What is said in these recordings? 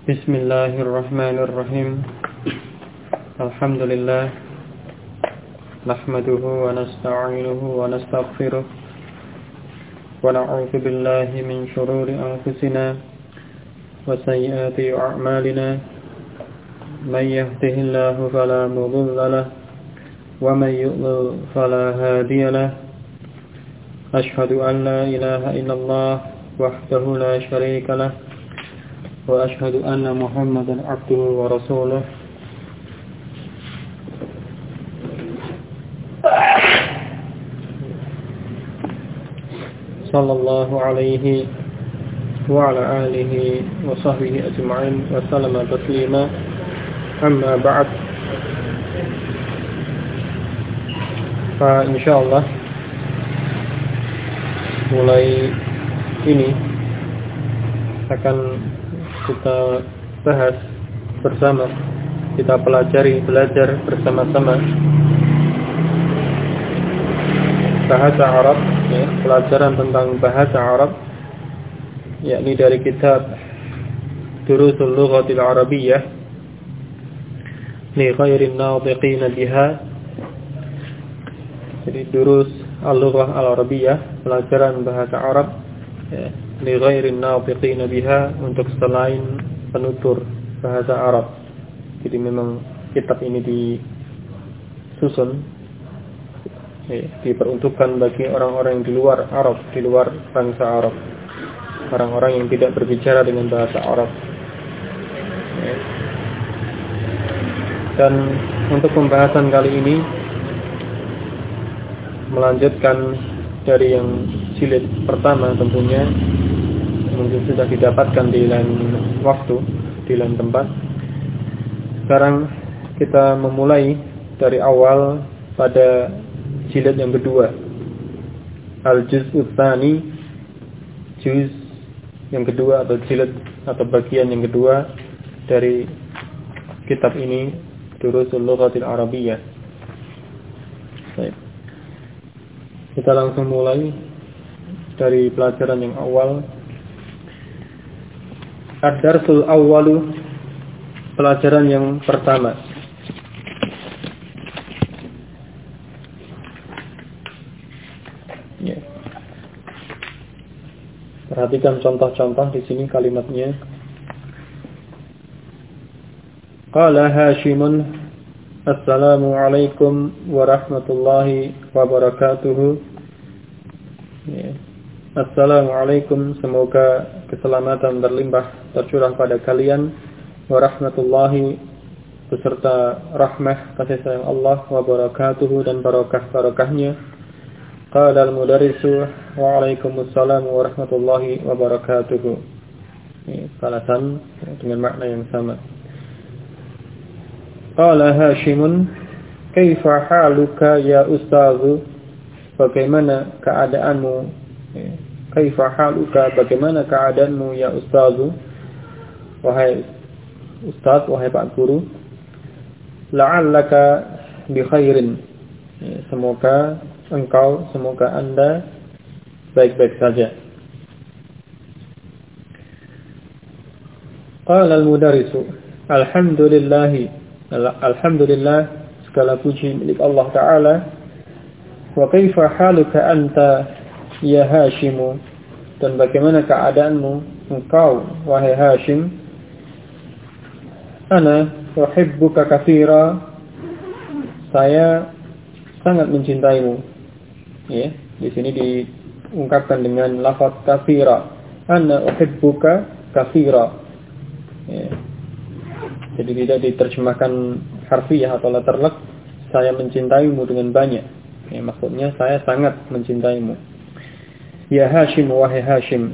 Bismillahirrahmanirrahim. Alhamdulillah. Nahmaduhu wa nasta'inuhu wa nastaghfiruh. Wa na'udzu billahi min shururi anfusina wa sayyiati a'malina. May yahdihillahu fala mudilla lahu wa may yudlil fala hadiya lahu. Ashhadu an la ilaha illallah wahdahu la syarika lahu. وأشهد أن محمدا عبده ورسوله صلى الله عليه وعلى آله وصحبه أجمعين وسلم تسليما أما بعد فإن شاء الله mulai ini akan kita bahas bersama, kita belajar bersama-sama bahasa Arab, ya, pelajaran tentang bahasa Arab, yakni dari kitab Durusul Lughatil Arabiyyah li ghairin natiqin biha. Jadi durus al-lughah al-arabiyyah, pelajaran bahasa Arab, ya, li ghairin natiqin biha, untuk selain penutur bahasa Arab. Jadi memang kitab ini disusun, diperuntukkan bagi orang-orang yang di luar Arab, di luar bangsa Arab, orang-orang yang tidak berbicara dengan bahasa Arab. Dan untuk pembahasan kali ini melanjutkan dari yang jilid pertama, tentunya mungkin sudah didapatkan di lain waktu, di lain tempat. Sekarang kita memulai dari awal pada jilid yang kedua, Al-Juz'ut Tsani, juz yang kedua atau jilid atau bagian yang kedua dari kitab ini, Durusul Lughatil Arabiyyah. Baik. Kita langsung mulai dari pelajaran yang awal. Ad-darsul awwalu, pelajaran yang pertama. Ya. Perhatikan contoh-contoh di sini kalimatnya. Qala Hashimun, Assalamualaikum warahmatullahi wabarakatuh. Ya. Assalamualaikum, semoga keselamatan berlimpah tercurah pada kalian, warahmatullahi, beserta rahmah kasih sayang Allah, wabarakatuh, dan barakah-barakahnya. Qala al-mudarrisu, waalaikumsalam warahmatullahi wabarakatuh. Ini balasan dengan makna yang sama. Qala Hashimun, kaifa haluka ya ustazu, bagaimana keadaanmu? Kaifa haluka, bagaimana keadaanmu ya ustazu, wahai ustaz, wahai pak guru. La'allaka bi khairin, semoga engkau, semoga anda baik-baik saja. Qala al-mudarrisu, alhamdulillah, segala puji milik Allah Ta'ala. Wa kaifa haluka anta ya Hashimu, dan bagaimana keadaanmu engkau wahai Hashim. Ana uhibbuka katsira, saya sangat mencintaimu. Ya, di sini diungkapkan dengan lafaz katsira. Ana uhibbuka katsira. Ya. Jadi tidak diterjemahkan harfiah atau letterlek, saya mencintaimu dengan banyak. Ya, maksudnya saya sangat mencintaimu. Ya Hashim, wahai Hashim,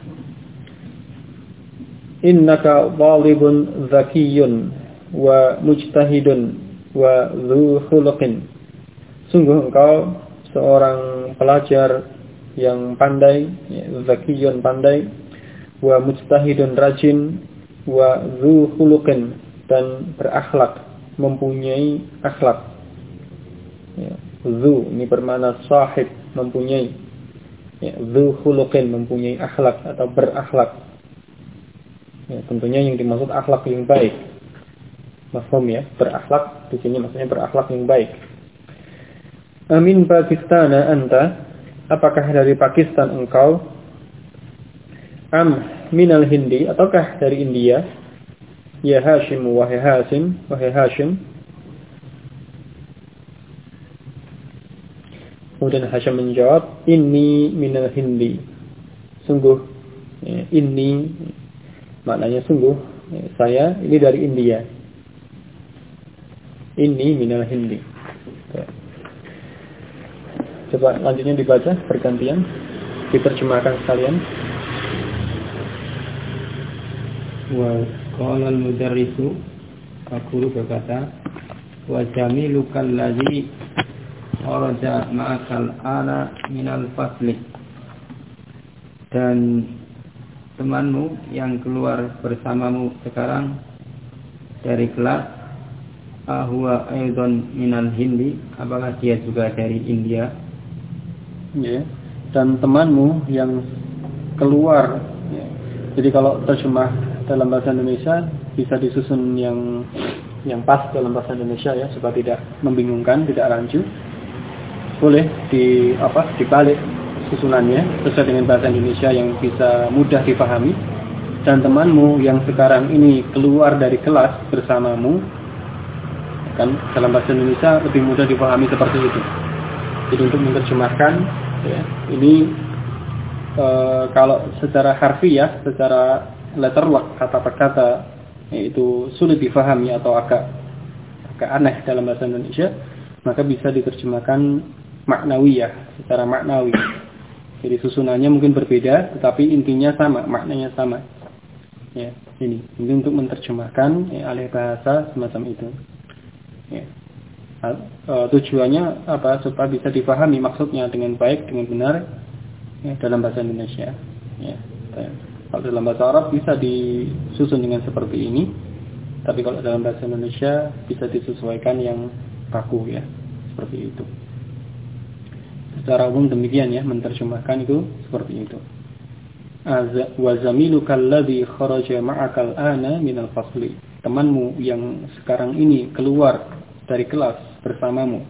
innaka talibun zakiyun wa mujtahidun wa dzu khuluqin. Sungguh engkau seorang pelajar yang pandai, ya, zakiyun pandai, wa mujtahidun rajin, wa dzu khuluqin, dan berakhlak, mempunyai akhlak. Ya, dzu ini bermakna sahib, mempunyai. Ya, dzu khuluqin, mempunyai akhlak atau berakhlak. Ya, tentunya yang dimaksud akhlak yang baik. Mafhum ya, berakhlak di sini maksudnya berakhlak yang baik. Amin Pakistan anta, apakah dari Pakistan engkau? Am minal Hindi, ataukah dari India? Ya Hashim wahai Hashim, wahai Hashim. Kemudian Hashim menjawab, inni minal Hindi. Sungguh, ya, inni maknanya sungguh, ya, saya ini dari India. Inni minal Hindi. Ya. Coba lanjutnya dibaca bergantian, diterjemahkan sekalian. Wa qala al-mudarrisu, guru berkata, wa jamilukal ladzi kharaja ma'akal ana minal fasli, dan temanmu yang keluar bersamamu sekarang dari kelas, ahwa aidan minal Hindi, apakah dia juga dari India? Ya. Dan temanmu yang keluar, ya. Jadi kalau terjemah dalam bahasa Indonesia bisa disusun yang pas dalam bahasa Indonesia ya, supaya tidak membingungkan, tidak rancu. Boleh dibalik susunannya sesuai dengan bahasa Indonesia yang bisa mudah dipahami. Dan temanmu yang sekarang ini keluar dari kelas bersamamu, kan dalam bahasa Indonesia lebih mudah dipahami seperti itu. Jadi untuk menerjemahkan ya, ini kalau secara harfiah, secara letterwork, kata per kata, itu sulit dipahami atau agak aneh dalam bahasa Indonesia, maka bisa diterjemahkan maknawiyah, secara maknawi. Jadi susunannya mungkin berbeda, tetapi intinya sama, maknanya sama. Ya, ini untuk menerjemahkan alih bahasa semacam itu. Ya. Tujuannya apa? Supaya bisa dipahami maksudnya dengan baik, dengan benar ya, dalam bahasa Indonesia. Ya. Kalau dalam bahasa Arab bisa disusun dengan seperti ini, tapi kalau dalam bahasa Indonesia bisa disesuaikan yang baku ya, seperti itu. Secara umum demikian ya, menerjemahkan itu seperti itu. Wa zamilukal ladzi kharaja ma'akal ana minal fasli. Temanmu yang sekarang ini keluar dari kelas bersamamu.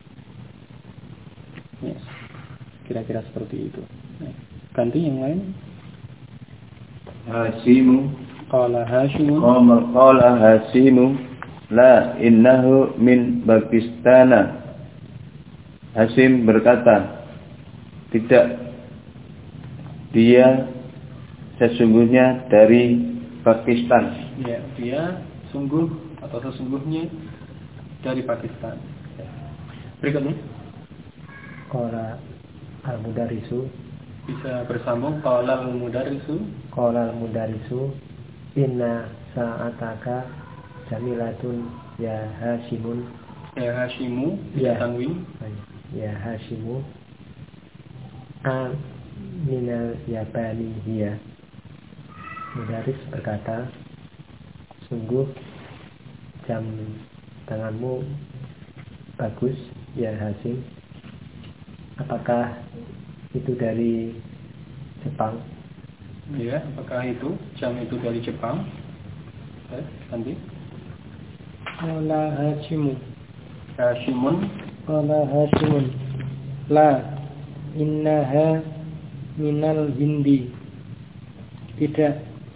Yes. Kira-kira seperti itu. Ganti yang lain. Hasimu Qala Hashimun. Qala Hasimu la innahu min Pakistana. Hasim berkata, tidak, dia sesungguhnya dari Pakistan. Ya, dia sungguh atau sesungguhnya dari Pakistan. Berikutnya. Qala al-mudarrisu, Bisa bersambung. Qala al-mudarrisu. qala al-mudarrisu, inna sa'ataka jamilatun ya Hashimun. Ya Hashimu, Ya. tanwin. Ya Hashimu, minal yabani hiya. Mudarris berkata, sungguh jam tanganmu bagus ya Hashim. Apakah itu dari Jepang? Ya, apakah itu jam itu dari Jepang? Nanti. Qala Hashimu, Hashimun. qala Hashimun, la innaha minal Hindi. Tidak,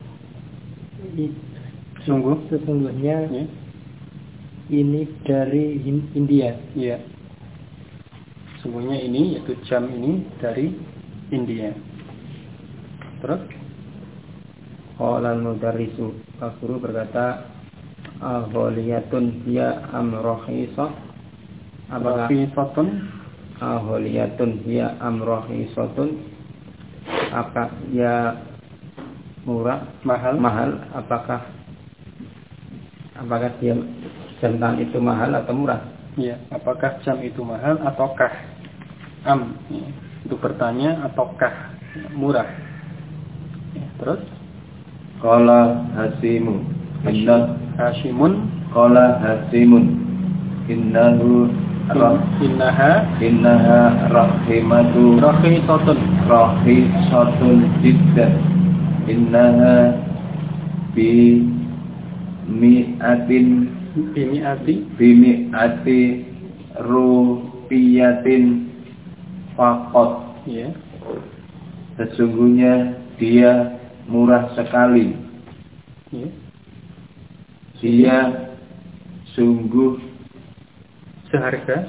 sesungguhnya Ya. ini dari India. Iya. Sungguhnya ini, yaitu jam ini dari India. Terus? Qala al-mudarrisu, guru berkata, agholiyatun hiya amrohisah. Apakah Rafiqatun. agholiyatun hiya amrohisatun? Apakah ya murah, mahal? Apakah dia jam tangan itu mahal atau murah? Ya, apakah jam itu mahal ataukah ya, untuk bertanya ataukah murah? Ya, terus? Qala Hasimu, Hashimun. qala Hasimun, innaha rahimatu Rafiqatun. rahisatun jiddan. Innaha bimi'ati rupiyatin faqat. Ya. Sesungguhnya dia murah sekali. Ya. Dia sungguh Seharga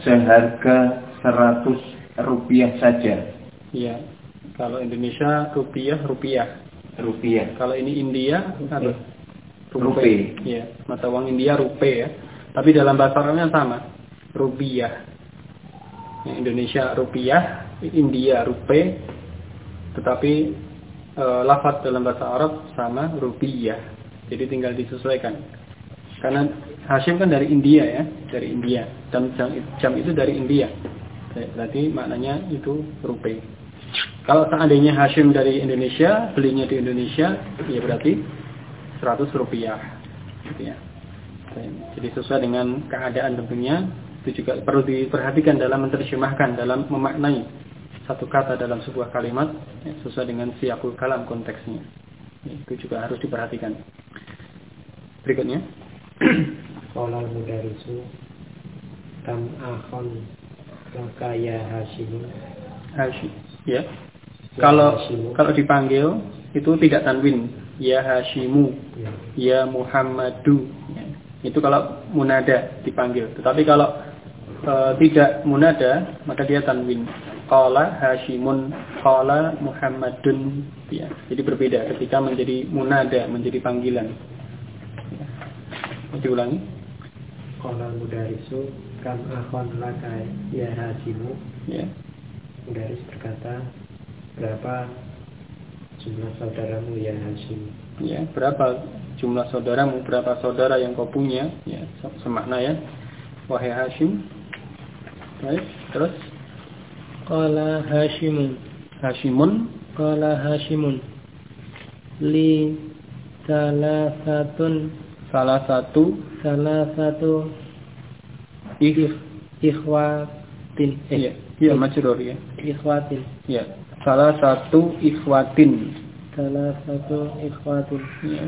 100 rupiah saja. Ya. Kalau Indonesia rupiah. Kalau ini India apa? Rupiah. Ya, mata uang India rupiah ya. Tapi dalam bahasa Arabnya sama. Rupiah. Ya, Indonesia rupiah, India rupiah. Tetapi lafaz dalam bahasa Arab sama rupiah. Jadi tinggal disesuaikan. Karena Hashim kan dari India ya, dari India. Dan jam itu dari India. Berarti maknanya itu rupiah. Kalau seandainya Hashim dari Indonesia, belinya di Indonesia, ya berarti 100 rupiah. Gitu ya. Jadi sesuai dengan keadaan tentunya, itu juga perlu diperhatikan dalam menerjemahkan, dalam memaknai satu kata dalam sebuah kalimat, ya, sesuai dengan siyaqul kalam konteksnya. Itu juga harus diperhatikan. Berikutnya. Qala al-mudarrisu tam akhon laka ya Hashim. Ya. Kalau dipanggil itu tidak tanwin, ya Hashimu, ya Muhammadu. Ya. Itu kalau munada dipanggil. Tetapi kalau tidak munada, maka dia tanwin. Qala Hashimun, qala Muhammadun. Ya. Jadi berbeda ketika menjadi munada, menjadi panggilan. Ya. Diulangi. Qala al-mudarrisu kam akhon laka ya Hashimu. Ya. Mudarris berkata, berapa jumlah saudaramu ya Hashim? Ya, berapa jumlah saudaramu, berapa saudara yang kau punya? Ya, semakna ya. Wahai Hashim. Baik, terus Qala Hashimun. Qala Hashimun. Li salah satu ikhwatin. Iya, majrur ya. Ikhwatin. Ya, salah satu ikhwatin. Ya.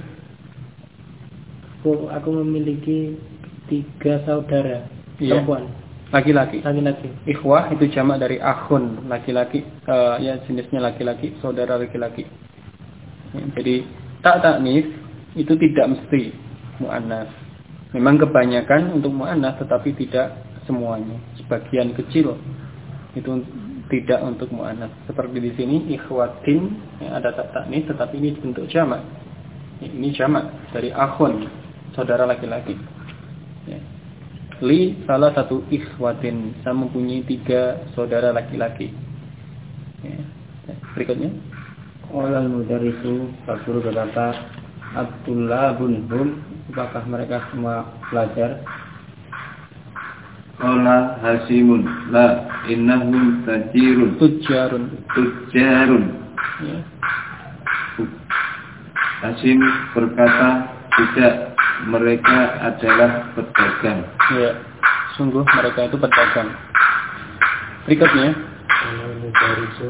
Aku memiliki 3 saudara perempuan. Laki-laki. Ikhwah itu jamak dari akhun, laki-laki. Ya, jenisnya laki-laki, saudara laki-laki. Ya, jadi ta'nis itu tidak mesti mu'annas. Memang kebanyakan untuk mu'annas, tetapi tidak semuanya. Sebagian kecil itu tidak untuk mu'annas. Seperti di sini ikhwatin, ya, ada ta'nis, tetapi ini bentuk jamak. Ini jamak dari akhun, saudara laki-laki. Ya. Li salah satu ikhwatin, saya mempunyai 3 saudara laki-laki. Ya. Berikutnya. Qala al-mudarrisu, Pak Guru berkata, Abdullah bin Hum, apakah mereka semua pelajar? Qala Hasimun, la innahum tujjarun. Ya. Hasim berkata, tidak, mereka adalah pedagang. Ya, sungguh mereka itu pedagang. Berikutnya. Qala al-mudarrisu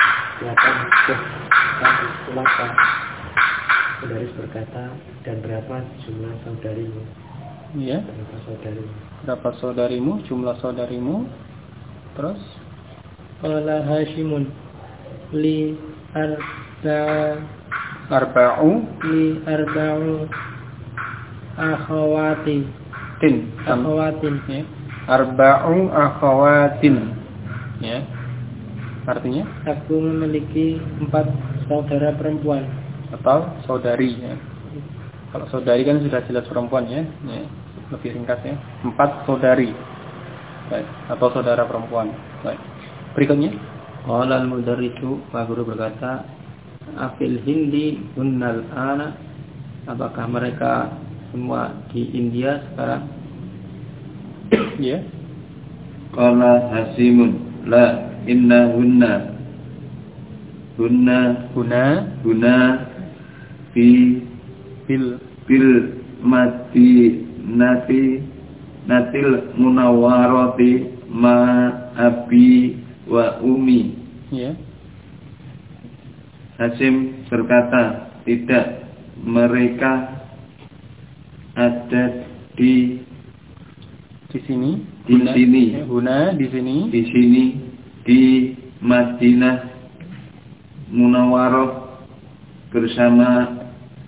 Mudarris berkata, dan berapa jumlah saudarimu? Iya. Berapa saudarimu? Jumlah saudarimu. Terus? Qala Hashimun li arba'u akhawatin. Ya. Arba'u akhawatin. Ya. Artinya? Aku memiliki 4 saudara perempuan. Atau saudari ya. Kalau saudari kan sudah jelas perempuan ya. Ya. Lebih ringkas ya. 4 saudari. Baik. Atau saudara perempuan. Baik. Berikutnya. Qala al-mudarrisu, Pak Guru berkata, Afil Hindi hunnal ana, apakah mereka semua di India sekarang? Ya. Qala Hasimun, la innahunna bil madinati natil munawwarati ma abi wa umi. Ya. Hasim berkata, tidak, mereka ada di sini. Di sini. Huna di sini. Di sini di Madinah Munawwarah bersama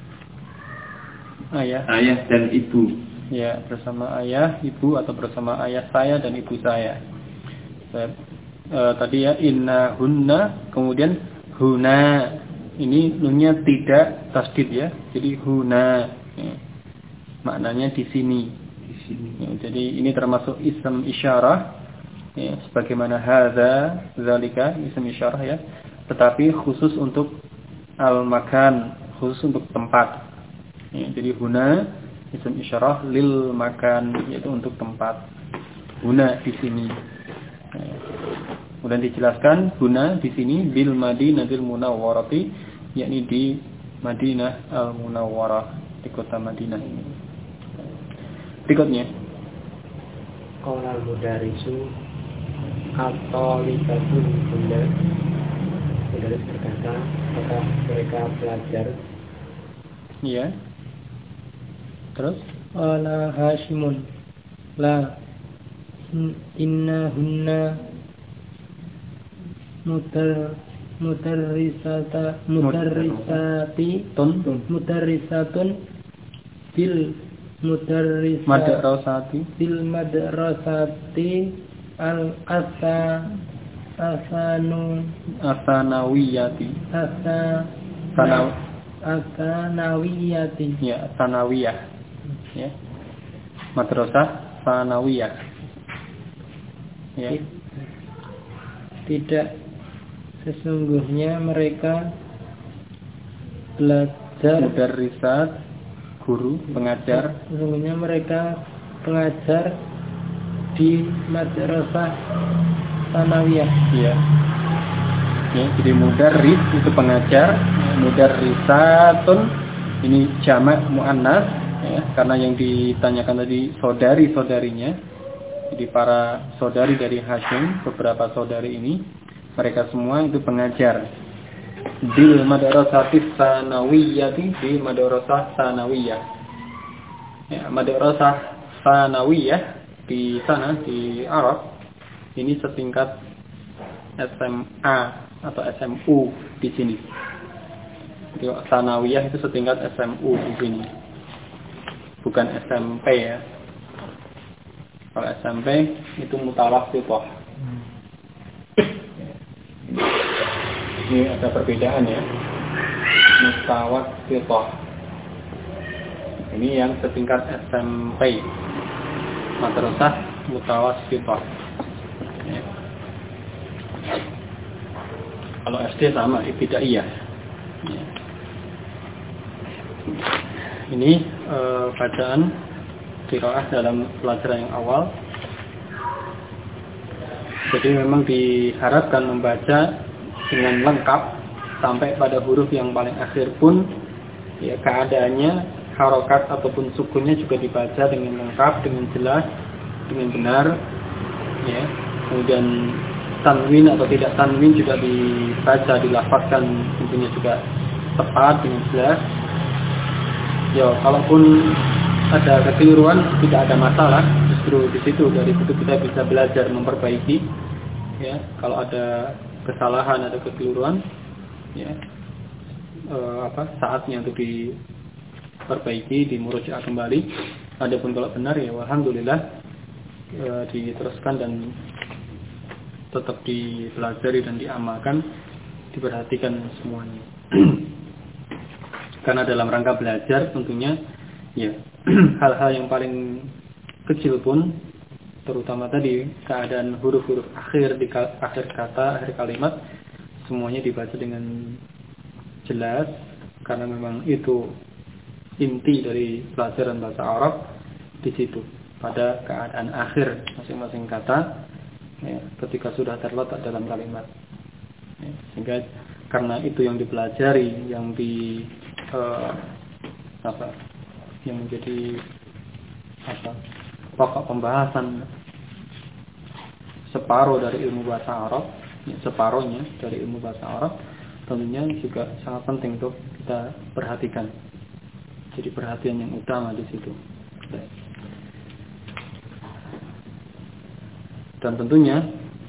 ayah dan ibu. Ya, bersama ayah, ibu atau bersama ayah saya dan ibu saya. Tadi ya inna hunna, kemudian huna. Ini nunnya tidak tasdid ya. Jadi huna. Ya. Maknanya di sini. Ya, jadi ini termasuk ism isyarah. Ya, sebagaimana hadza, zalika, ism isyarah ya. Tetapi khusus untuk al-makan, khusus untuk tempat. Ya, jadi huna ism isyarah lil makan, yaitu untuk tempat. Huna di sini. Ya. Kemudian dijelaskan huna di sini bil Madinatil Munawwarati, yakni di Madinah al-Munawwarah, di kota Madinah ini. Berikutnya. Qala al-mudarisu at-talibatun bunda. Mudaris berkata, apakah mereka belajar? Iya. Terus? Qala Hashimun la innahunna mudarrisatun bil madrasati al asanawiyati ya, sanawiyah ya, madrasah sanawiyah ya. Tidak, sesungguhnya mereka belajar mudarrisat, guru, pengajar. Sesungguhnya mereka pengajar di madrasah sanawiyah. Iya. Ya, jadi mudarris itu pengajar, mudarrisatun ini jamak muannas ya, karena yang ditanyakan tadi saudari-saudarinya. Jadi para saudari dari Hashim, beberapa saudari ini, mereka semua itu pengajar. Bil madrasatis sanawiyati, di madrasah sanawiyah. Ya, madrasah sanawiyah di sana di Arab ini setingkat SMA atau SMU di sini. Jadi sanawiyah itu setingkat SMU di sini. Bukan SMP ya. Kalau SMP itu mutawassithah. Ini ada perbedaan ya. Mutawassithah. Ini yang setingkat SMP. Madrasah mutawassithah. Ya. Kalau SD sama ibtidaiyah. Ya. Ini bacaan qiraah dalam pelajaran yang awal. Jadi memang diharapkan membaca dengan lengkap sampai pada huruf yang paling akhir pun ya keadaannya harokat ataupun sukunnya juga dibaca dengan lengkap, dengan jelas, dengan benar ya. Kemudian tanwin atau tidak tanwin juga dibaca, dilafazkan tentunya juga tepat dengan jelas. Ya, kalaupun ada kekeliruan tidak ada masalah, justru di situ, dari situ kita bisa belajar memperbaiki ya. Kalau ada kesalahan, ada kekeliruan ya, saatnya untuk diperbaiki, dimurojaah kembali. Adapun kalau benar ya alhamdulillah diteruskan dan tetap dipelajari dan diamalkan, diperhatikan semuanya. Karena dalam rangka belajar tentunya ya hal-hal yang paling kecil pun, terutama tadi keadaan huruf-huruf akhir di akhir kata, akhir kalimat, semuanya dibaca dengan jelas, karena memang itu inti dari pelajaran bahasa Arab di situ, pada keadaan akhir masing-masing kata ya, ketika sudah terletak dalam kalimat ya. Sehingga karena itu yang dipelajari, yang yang menjadi pokok pembahasan separuh dari ilmu bahasa Arab, separuhnya dari ilmu bahasa Arab, tentunya juga sangat penting untuk kita perhatikan Jadi perhatian yang utama di situ. Dan tentunya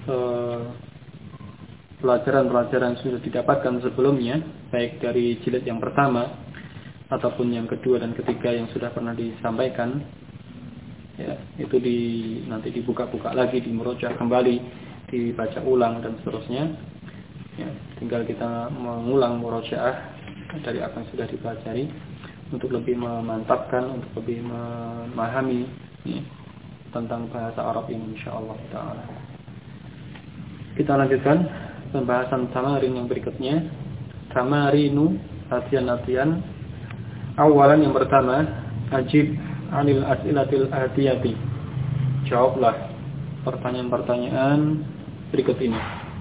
pelajaran-pelajaran yang sudah didapatkan sebelumnya, baik dari jilid yang pertama ataupun yang kedua dan ketiga yang sudah pernah disampaikan, ya, itu nanti dibuka-buka lagi, dimurojaah kembali, dibaca ulang dan seterusnya. Ya, tinggal kita mengulang murojaah dari apa yang sudah dipelajari untuk lebih memantapkan, untuk lebih memahami ya, tentang bahasa Arab ini insyaallah taala. Kita lanjutkan pembahasan tamarin yang berikutnya. Tamarinu, latihan-latihan. Awalan yang pertama, ajib 'anil as'ilatil atiyati. Jawablah pertanyaan-pertanyaan berikut ini.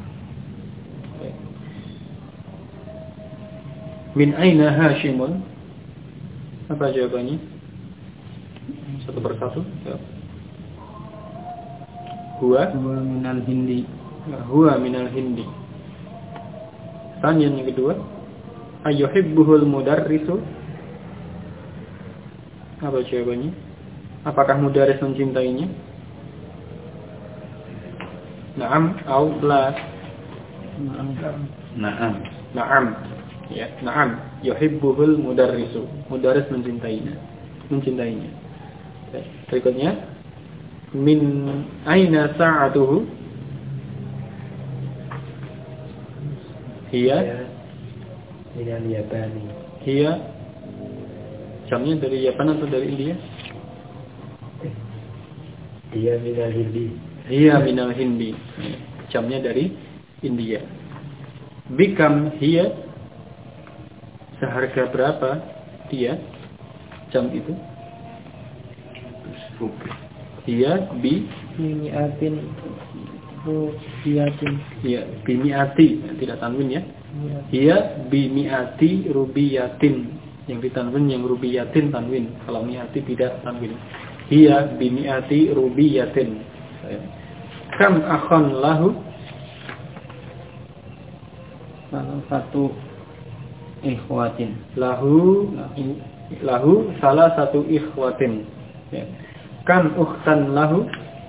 Min aina Hashimun? Apa jawabannya? Satu persatu. Ya. Huwa minal Hindi. Huwa minal Hindi. Tanya yang kedua, ayyuhibbuhul mudarrisu? Apa jawabannya? Apakah mudarris mencintainya? Na'am atau la? Na'am. Na'am. Ya, na'am. Yuhibbuhul mudarrisu. Mudarris mencintainya. Berikutnya, min aina sa'atuhu? Hiya minal Yabani. Hiya jamnya dari Yapan atau dari India? Dia minal Hindi. Hiya minal Hindi. Jamnya dari India. Bikam hiya, seharga berapa dia jam itu? Hiya Mi'atin rubiyatin. Ya, bimiati, tidak tanwin ya. Hiya bimiati rubiyatin. Yang ditanwin yang rubiyatin tanwin. Kalau miati tidak tanwin. Hiya bimiati rubiyatin. Kam akhon lahu? Salah satu ikhwatin. Lahu salah satu ikhwatin. Ya. Kam ukhtan lahu?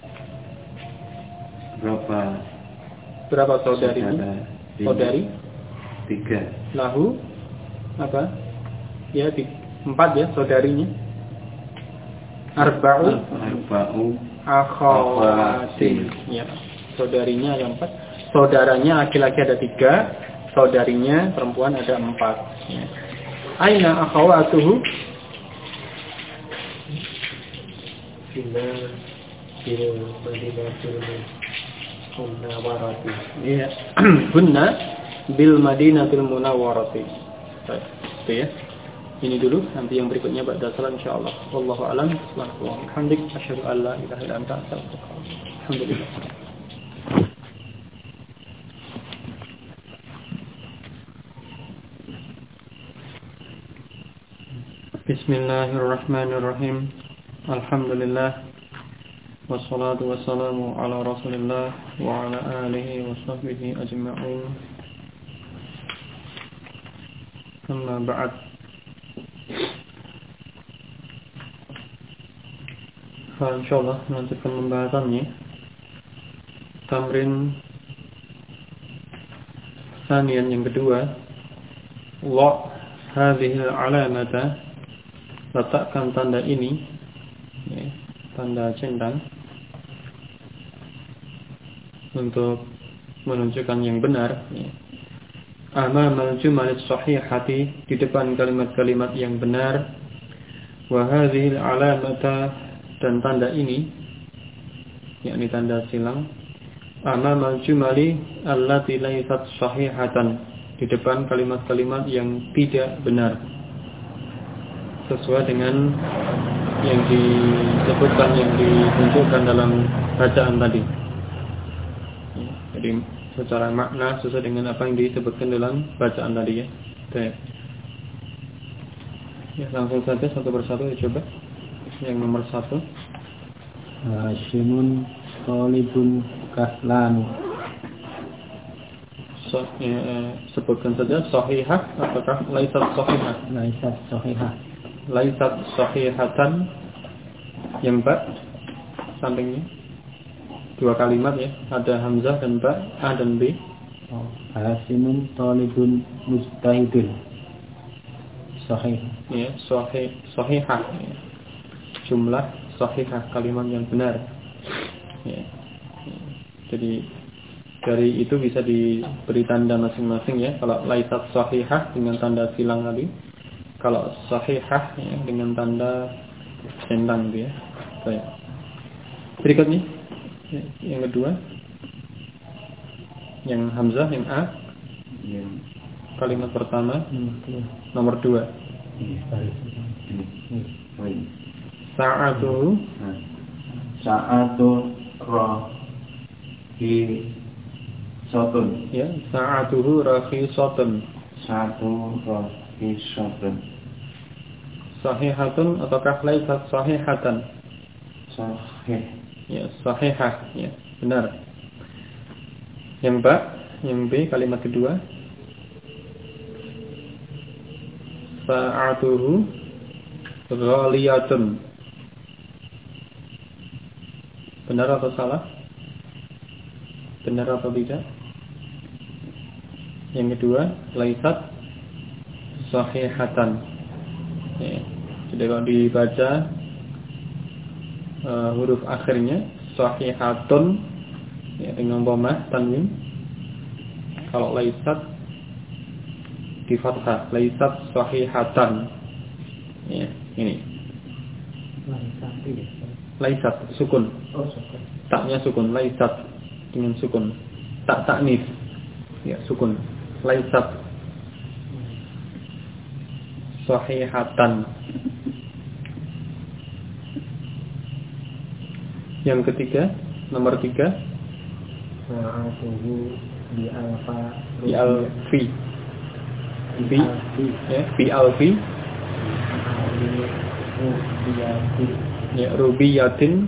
Berapa saudarinya? Saudari? 3. Lahu apa? Ya, 4 ya saudarinya. Arba'u akhawatin. Ya, saudarinya ada 4. Saudaranya laki-laki ada 3, saudarinya perempuan ada 4. Ya. Aina akhawatuhu? Bil Madinatul Munawwarati. Iya. Hunna bil Madinatil Munawwarati. Baik, itu ya. Ini dulu, nanti yang berikutnya ba'da salam insyaallah. Wallahu a'lam. Alhamdulillah, asyhadu an la ilaha illa anta astaghfiruka wa atubu ilaik. Alhamdulillah. Bismillahirrahmanirrahim. Alhamdulillah. Wassalatu wassalamu ala Rasulillah wa ala alihi wa sahbihi ajma'in. Amma ba'd. Insyaallah melanjutkan pembahasannya. Tamrin sanian yang kedua. Wa hadhihi al-alamata, letakkan tanda ini, ya, tanda centang untuk menunjukkan yang benar, ya. Amamal jumalis sahihati, di depan kalimat-kalimat yang benar. Wa hadhil alamata, dan tanda ini, yakni tanda silang. Amamal jumali allati laysat sahihatan, di depan kalimat-kalimat yang tidak benar, sesuai dengan yang disebutkan, yang ditunjukkan dalam bacaan tadi. Jadi secara makna sesuai dengan apa yang disebutkan dalam bacaan tadi ya. Baik. Ya, langsung saja satu persatu coba. Yang nomor 1. Hashimun Talibun Kahlanu. Sebutkan saja sahihah ataukah laisat sahihah? Laisat sahihah. laisat sahihatan yang ba sampingnya 2 kalimat ya, ada hamzah dan ba, a dan b. Hasinun talibun mustahidun. Sahih. Ya, sahihah. Ya. Jumlah sahihah, kalimat yang benar. Ya. Jadi dari itu bisa diberi tanda masing-masing ya. Kalau laisat sahihah dengan tanda silang tadi, kalau sahihah ya, dengan tanda centang gitu ya. Baik. Berikutnya ya, yang kedua, yang hamzah, yang a, kalimat pertama, nomor 2. Sa'atu rahisatun. Ya, sa'atuhu rahisatun. Sahihatun ataukah laisat sahihatan? Sahih. Ya, sahihah, ya, benar. Yang ba, yang b, kalimat kedua. Sa'atuhu ghaliyatun. Benar atau salah? Benar atau tidak? Yang kedua, laisat sahihatan. Ya. Jadi kalau dibaca huruf akhirnya sahihatun ya, dengan dhammah tanwin. Kalau laisat di fathah, laisat sahihatan. Ya, ini. Laisat sukun. Oh, sukun. Taknya sukun, laisat dengan sukun. Tak taknis. Ya, sukun. Laisat sahihatan. Yang ketiga, nomor 3. Sa'atuhu bi alfi. Bi alfi. Ya, rubiyatin.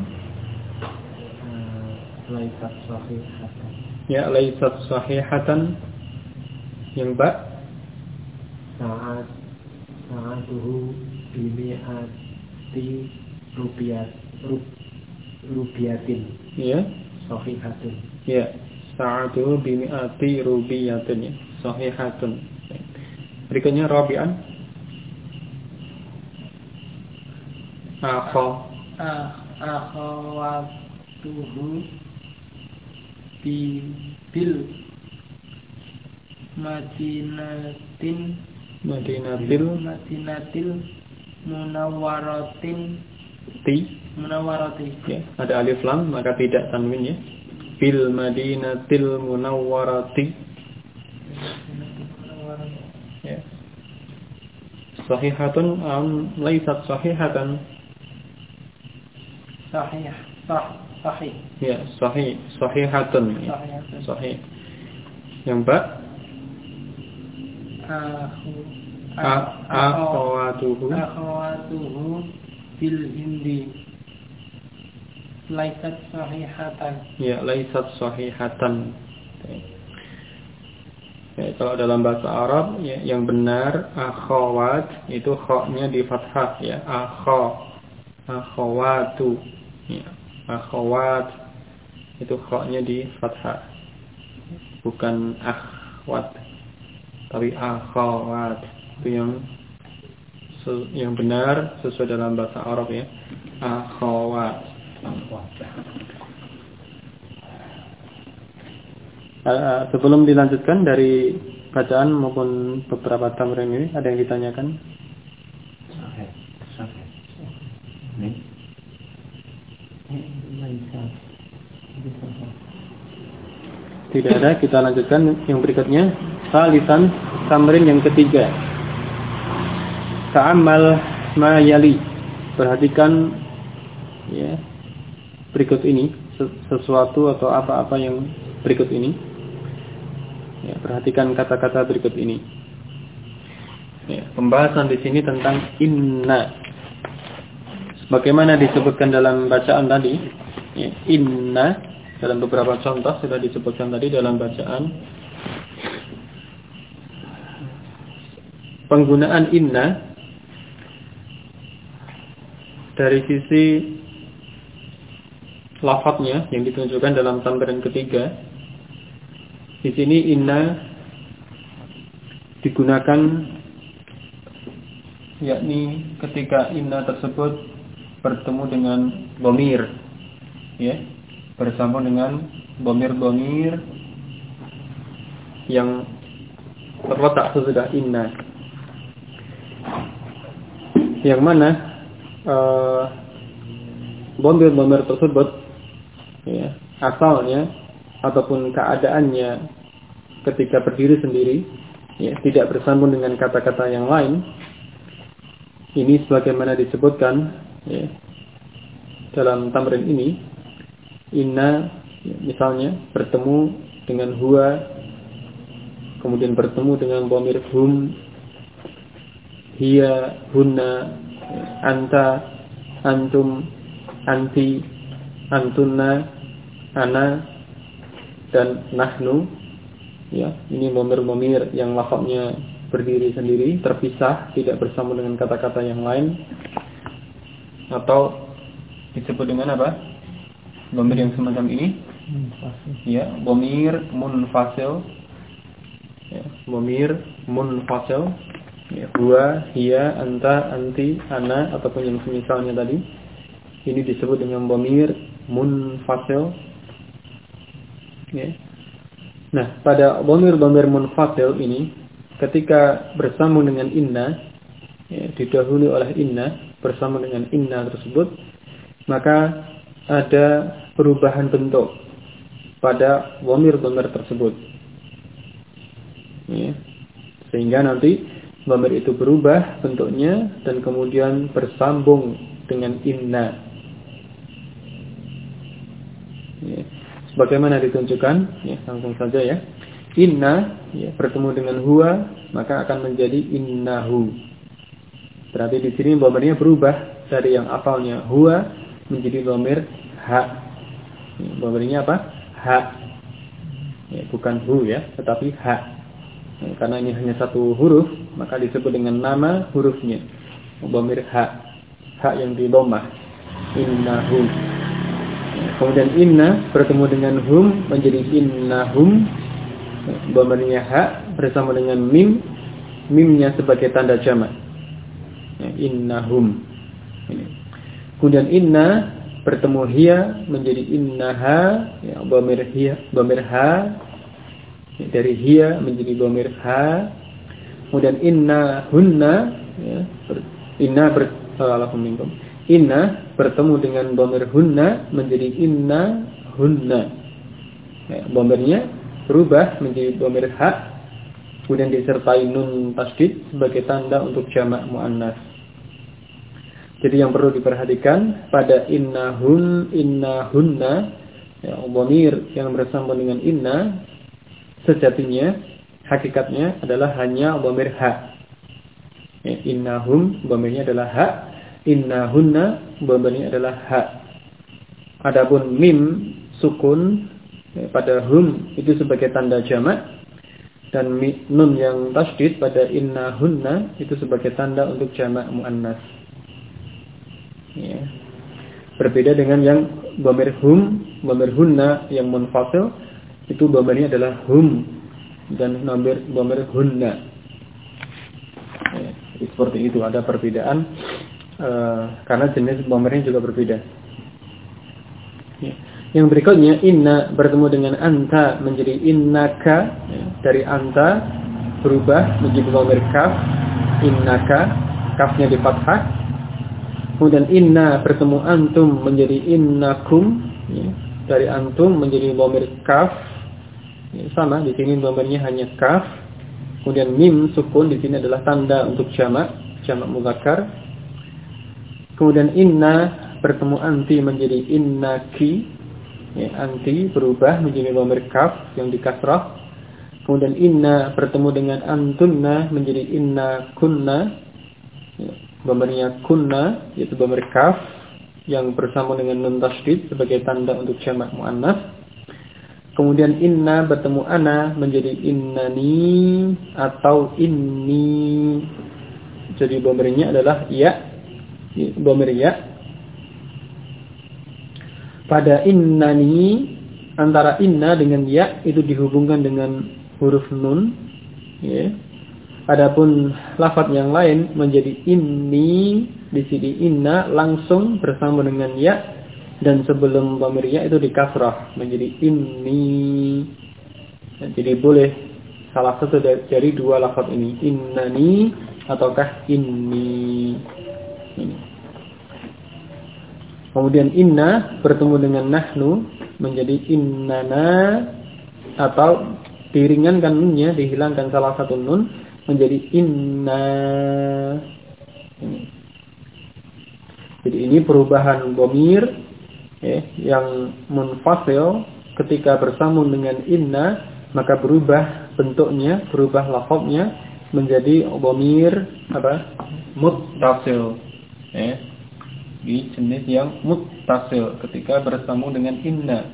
laisat sahihatan. Ya, laisat sahihatan. Yang ba, Sa'atuhu bi mi'ati rubiyatin. ya, Sahihatun. ya, sa'atuhu bi mi'ati rubiyatin, ya, sahihatun. Berikutnya rabi'an. Akhawatuhu bil Madinatil munawwarati. Ya, ada alif lam maka tidak tanwin ya. Bil Madinatil munawwarati. Ya. Sahihatun laisat sahihatan. Sahih. Ya, sahihatun. Ya. Sahih. Yang ba, akhawatuhu bil hindi. Laisat sahihatan. Ya, laisat sahihatan. Ya, kalau dalam bahasa Arab ya, yang benar akhawat itu kha-nya di fathah ya, akhawatu. Ya, akhawat itu kha-nya di fathah. Bukan akhwat, tapi akhawat. Itu yang benar sesuai dalam bahasa Arab ya, akhawat. Sebelum dilanjutkan dari bacaan maupun beberapa tamrin ini, ada yang ditanyakan? Tidak ada, kita lanjutkan yang berikutnya. Salisan, tamrin yang ketiga. Ta'ammal ma yali. Perhatikan ya, berikut ini, sesuatu atau apa-apa yang berikut ini. Ya, perhatikan kata-kata berikut ini. Ya, pembahasan di sini tentang inna. Bagaimana disebutkan dalam bacaan tadi? Ya, inna dalam beberapa contoh sudah disebutkan tadi dalam bacaan. Penggunaan inna dari sisi lafadznya yang ditunjukkan dalam tambahan ketiga, di sini inna digunakan yakni ketika inna tersebut bertemu dengan dhamir, ya, bersambung dengan dhamir-dhamir yang terletak sesudah inna, yang mana dhamir-dhamir tersebut, ya, asalnya ataupun keadaannya ketika berdiri sendiri, ya, tidak bersambung dengan kata-kata yang lain. Ini sebagaimana disebutkan, ya, dalam tamrin ini, inna, ya, misalnya bertemu dengan huwa, kemudian bertemu dengan dhamir hum, hiya, hunna, anta, antum, anti, antunna, ana, dan nahnu, ya, ini dhamir-dhamir yang lafadznya berdiri sendiri, terpisah, tidak bersambung dengan kata-kata yang lain, atau disebut dengan apa? Dhamir yang semacam ini, ya, dhamir munfasil, ya, dhamir munfasil, ya, huwa, hiya, anta, anti, ana, ataupun yang semisalnya tadi. Ini disebut dengan dhamir munfasil, ya. Nah, pada dhamir-dhamir munfasil ini, ketika bersambung dengan inna, ya, didahului oleh inna, bersambung dengan inna tersebut, maka ada perubahan bentuk pada dhamir-dhamir tersebut, ya. Sehingga nanti dhamir itu berubah bentuknya dan kemudian bersambung dengan inna, ya. Sebagaimana ditunjukkan, ya, langsung saja, ya. Inna, ya, bertemu dengan huwa, maka akan menjadi innahu. Berarti di sini dhamirnya berubah dari yang asalnya huwa menjadi dhamir ha. Dhamirnya apa? Ha. Ya, bukan hu, ya, tetapi ha. Ya, karena ini hanya satu huruf, maka disebut dengan nama hurufnya. Dhamir ha. Ha yang di dhammah. Innahu. Ya, kemudian inna bertemu dengan hum menjadi innahum. Dhamirnya ha bersama dengan mim, mimnya sebagai tanda jamak, ya, innahum. Ini. Kemudian inna bertemu hiya menjadi innaha, ya, dhamir hiya, dhamir ha, ya, dari hiya menjadi dhamir ha. Kemudian inna hunna, ya, inna bertemu dengan dhamir hunna menjadi inna hunna, ya, dhamirnya berubah menjadi dhamir ha, kemudian disertai nun tasdid sebagai tanda untuk jamak muannas. Jadi yang perlu diperhatikan pada innahun, innahunna, ya, dhamir yang bersambung dengan inna sejatinya, hakikatnya adalah hanya dhamir ha. Ya, innahum dhamirnya adalah ha, innahunna dhamirnya adalah ha. Adapun mim sukun, ya, pada hum itu sebagai tanda jamak, dan nun yang tasdid pada innahunna itu sebagai tanda untuk jamak muannas. Ya. Berbeda dengan yang dhamir hum, dhamir hunna yang munfasil, itu dhamirnya adalah hum dan dhamir hunna. Ya, seperti itu, ada perbedaan karena jenis dhamirnya juga berbeda. Ya. Yang berikutnya, inna bertemu dengan anta menjadi innaka, ya, dari anta berubah menjadi dhamir kaf, innaka, kafnya di fathah. Kemudian inna bertemu antum menjadi innakum, ya, dari antum menjadi dhamir kaf, ya, sama di sini dhamirnya hanya kaf. Kemudian mim sukun di sini adalah tanda untuk jamak mudzakkar. Kemudian inna bertemu anti menjadi innaki. Ya, anti berubah menjadi dhamir kaf yang di kasrah. Kemudian inna bertemu dengan antunna menjadi inna kunna. Ya, dhamirnya kunna yaitu dhamir kaf yang bersambung dengan nun tasydid sebagai tanda untuk jamak muannas. Kemudian inna bertemu ana menjadi innani atau inni. Jadi dhamirnya adalah ya, dhamir ya pada innani, antara inna dengan ya itu dihubungkan dengan huruf nun, ya. Adapun lafaz yang lain menjadi inni, di sini inna langsung bersama dengan ya, dan sebelum dhamir ya itu dikasrah menjadi inni. Jadi boleh salah satu dari dua lafaz ini, innani ataukah inni. Ini. Kemudian inna bertemu dengan nahnu menjadi innana, atau diringankan nunnya, dihilangkan salah satu nun menjadi inna. Ini. Jadi ini perubahan dhamir yang munfasil ketika bersambung dengan inna, maka berubah bentuknya, berubah lafaznya menjadi dhamir muttasil. Di jenis yang muttasil ketika bersambung dengan inna.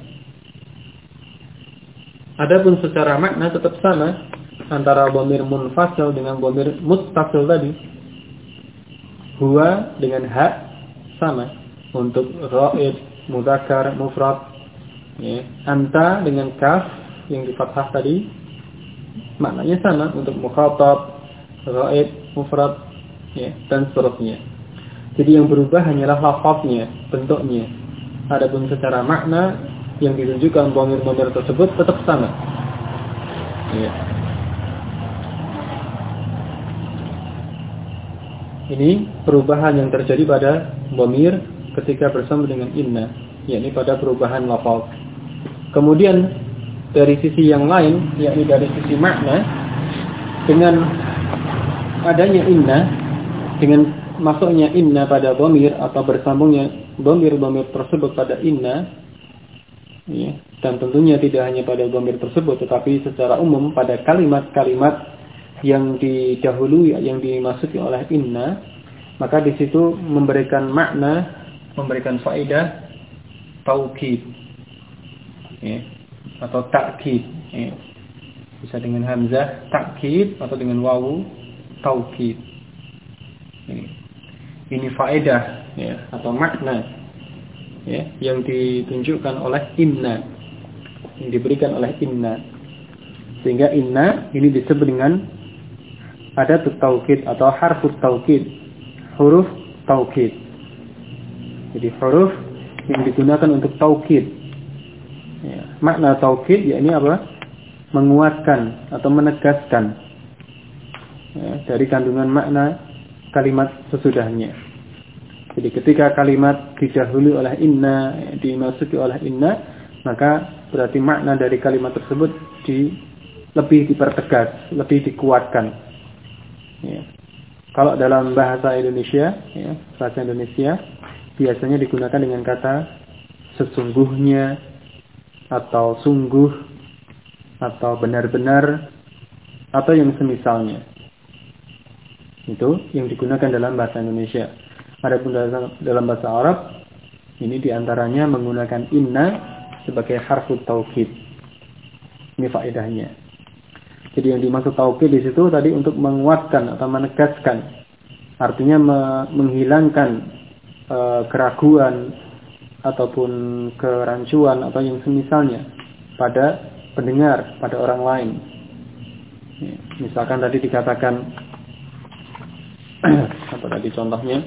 Adapun secara makna tetap sama antara dhamir munfasil dengan dhamir muttasil tadi. Huwa dengan ha sama untuk ghaib, mudzakkar, mufrad. Anta dengan kaf yang di fathah tadi maknanya sama untuk mukhatab, ghaib, mufrad, dan seterusnya. Jadi yang berubah hanyalah lafaznya, bentuknya. Adapun secara makna yang ditunjukkan dhamir-dhamir tersebut tetap sama. Ini perubahan yang terjadi pada dhamir ketika bersama dengan inna, yakni pada perubahan lafaz. Kemudian dari sisi yang lain, yakni dari sisi makna, dengan adanya inna, dengan masuknya inna pada dhamir atau bersambungnya dhamir-dhamir tersebut pada inna, dan tentunya tidak hanya pada dhamir tersebut, tetapi secara umum pada kalimat-kalimat yang didahului, yang dimasuki oleh inna, maka di situ memberikan makna, memberikan faedah taukid, atau takkid, bisa dengan hamzah takkid atau dengan wawu taukid. Ini faedah, atau makna, yang ditunjukkan oleh inna, yang diberikan oleh inna, sehingga inna ini disebut dengan adatut taukid atau harfut taukid, huruf taukid. Jadi huruf yang digunakan untuk taukid. Makna taukid yakni apa? Menguatkan atau menegaskan dari kandungan makna kalimat sesudahnya. Jadi ketika kalimat didahului oleh inna, dimasuki oleh inna, maka berarti makna dari kalimat tersebut lebih dipertegas, lebih dikuatkan. Kalau dalam bahasa Indonesia, bahasa Indonesia biasanya digunakan dengan kata sesungguhnya, atau sungguh, atau benar-benar, atau yang semisalnya. Itu yang digunakan dalam bahasa Indonesia. Adapun dalam bahasa Arab, ini diantaranya menggunakan inna sebagai harfut taukid. Ini faedahnya. Jadi yang dimaksud taukid di situ tadi untuk menguatkan atau menegaskan, artinya menghilangkan keraguan ataupun kerancuan atau yang semisalnya pada pendengar, pada orang lain. Misalkan tadi dikatakan apa tadi contohnya?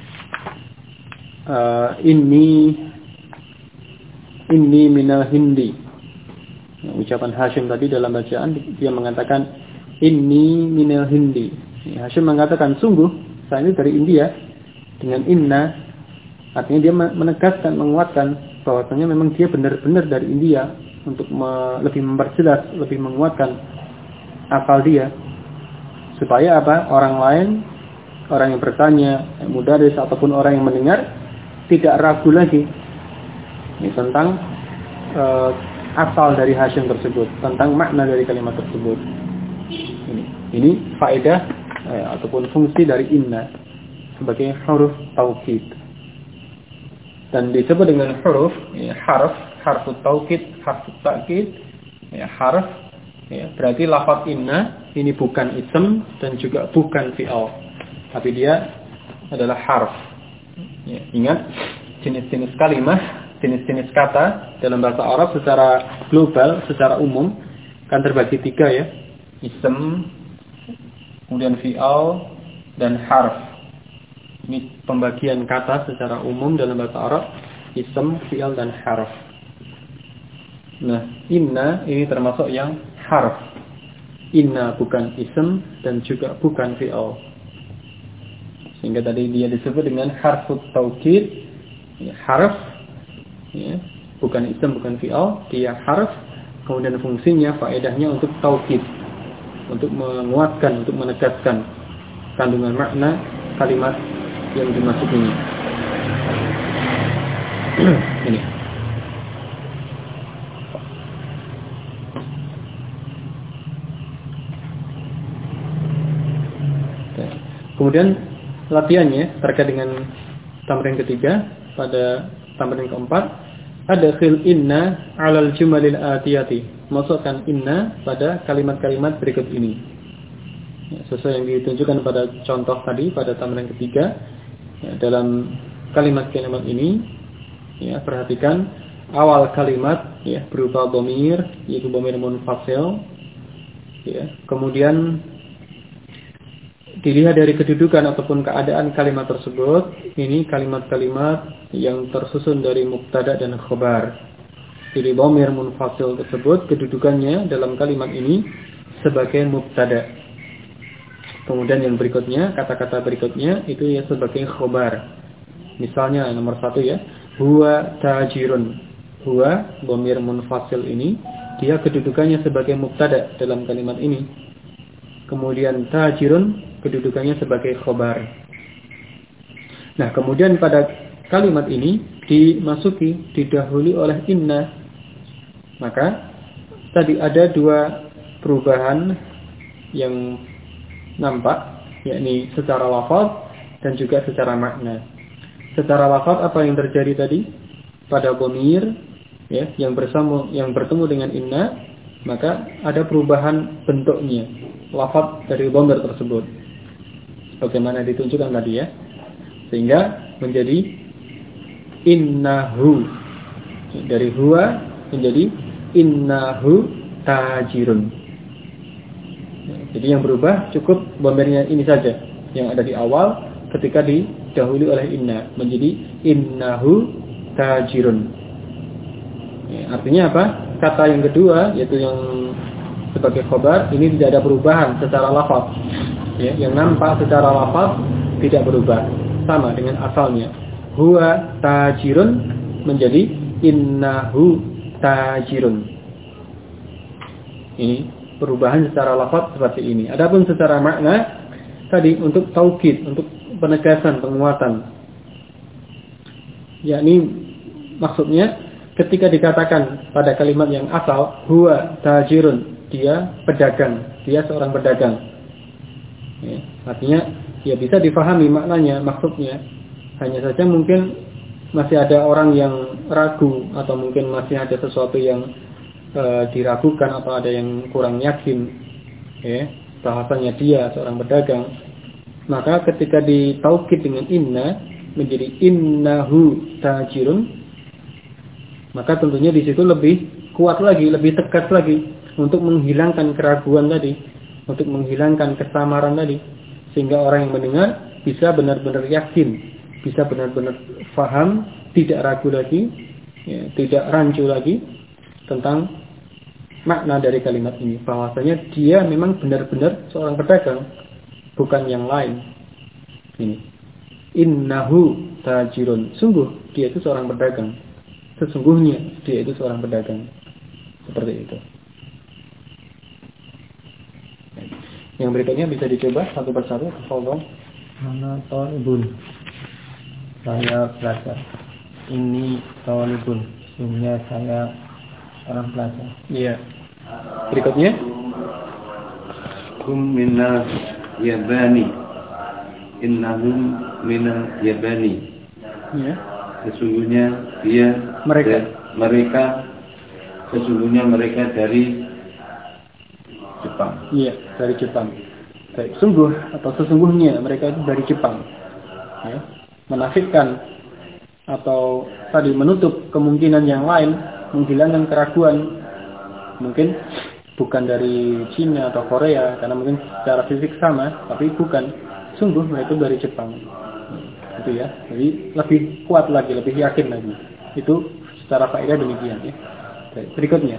Inni minal hindi. Ucapan Hashim tadi dalam bacaan dia mengatakan inni minal hindi. Hashim mengatakan sungguh saya ini dari India, dengan inna artinya dia menegaskan, menguatkan bahwasanya memang dia benar-benar dari India, untuk lebih memperjelas, lebih menguatkan akal dia, supaya apa? Orang lain, orang yang bertanya, mudaris ataupun orang yang mendengar tidak ragu lagi tentang asal dari Hashim tersebut, tentang makna dari kalimat tersebut. Ini faedah ataupun fungsi dari inna sebagai huruf taukid. Dan disebut dengan huruf, harfut taukid, harfut takkid, harf, berarti lafaz inna ini bukan ism dan juga bukan fi'al, tapi dia adalah harf. Ingat, jenis-jenis kalimat jenis-jenis kata dalam bahasa Arab secara global, secara umum kan terbagi 3 ya. Ism, kemudian fi'al dan harf. Ini pembagian kata secara umum dalam bahasa Arab, ism, fi'al dan harf. Nah, inna ini termasuk yang harf. Inna bukan ism dan juga bukan fi'al. Sehingga tadi dia disebut dengan harfut taukid, ya, harf, ya, bukan ism, bukan fi'al, dia harf. Kemudian fungsinya, faedahnya untuk taukid, untuk menguatkan, untuk menegaskan kandungan makna kalimat yang dimasukinya. Ini. Kemudian latihannya terkait dengan tamrin ketiga, pada tamrin keempat ada khil inna 'alal jumalil atiyati. Masukkan inna pada kalimat-kalimat berikut ini. Ya, sesuai yang ditunjukkan pada contoh tadi pada tamrin ketiga. Ya, dalam kalimat-kalimat ini, ya, perhatikan awal kalimat ya berupa dhamir, yaitu dhamir munfasil. Ya, kemudian dilihat dari kedudukan ataupun keadaan kalimat tersebut, ini kalimat-kalimat yang tersusun dari mubtada dan khabar. Jadi dhamir munfasil tersebut kedudukannya dalam kalimat ini sebagai mubtada. Kemudian yang berikutnya, kata-kata berikutnya itu ya sebagai khabar. Misalnya nomor 1 ya, huwa tajirun. Huwa dhamir munfasil ini dia kedudukannya sebagai mubtada dalam kalimat ini. Kemudian tajirun kedudukannya sebagai khobar. Nah, kemudian pada kalimat ini dimasuki, didahului oleh inna. Maka tadi ada 2 perubahan yang nampak, yakni secara lafaz dan juga secara makna. Secara lafaz apa yang terjadi tadi? Pada dhamir ya yang bertemu dengan inna, maka ada perubahan bentuknya, lafaz dari dhamir tersebut. Bagaimana ditunjukkan tadi ya, sehingga menjadi innahu, dari huwa menjadi innahu tajirun. Jadi yang berubah cukup dhamirnya ini saja yang ada di awal ketika didahului oleh inna, menjadi innahu tajirun. Ya, artinya apa? Kata yang kedua yaitu yang sebagai khabar ini tidak ada perubahan secara lafaz. Ya, yang nampak secara lafaz tidak berubah, sama dengan asalnya. Huwa tajirun menjadi innahu tajirun. Ini perubahan secara lafaz seperti ini. Adapun secara makna tadi untuk taukid, untuk penegasan, penguatan. Yakni maksudnya ketika dikatakan pada kalimat yang asal huwa tajirun, dia pedagang, dia seorang pedagang. Ya, artinya ya bisa difahami maknanya, maksudnya. Hanya saja mungkin masih ada orang yang ragu atau mungkin masih ada sesuatu yang diragukan atau ada yang kurang yakin ya, bahwasanya dia seorang pedagang. Maka ketika ditaukid dengan inna menjadi innahu tajirun, maka tentunya di situ lebih kuat lagi, lebih tegas lagi untuk menghilangkan keraguan tadi, untuk menghilangkan kesamaran tadi, sehingga orang yang mendengar bisa benar-benar yakin, bisa benar-benar faham, tidak ragu lagi, ya, tidak rancu lagi tentang makna dari kalimat ini, bahwasanya dia memang benar-benar seorang pedagang, bukan yang lain. Ini innahu tajirun, sungguh dia itu seorang pedagang, sesungguhnya dia itu seorang pedagang. Seperti itu. Yang berikutnya bisa dicoba satu persatu. Tolong. Mana talibun? Saya pelajar. Ini talibun. Sungguhnya saya orang pelajar. Iya. Berikutnya. Hum minal yabani. Innahum minal yabani. Iya. Sesungguhnya dia mereka sesungguhnya mereka dari Jepang. Iya, dari Jepang. Baik, sungguh atau sesungguhnya mereka itu dari Jepang. Ya. Menafikan atau tadi menutup kemungkinan yang lain, menghilangkan keraguan, mungkin bukan dari Cina atau Korea karena mungkin secara fisik sama, tapi bukan, sungguh mereka dari Jepang. Itu ya. Jadi lebih kuat lagi, lebih yakin lagi. Itu secara faedah demikian ya. Berikutnya.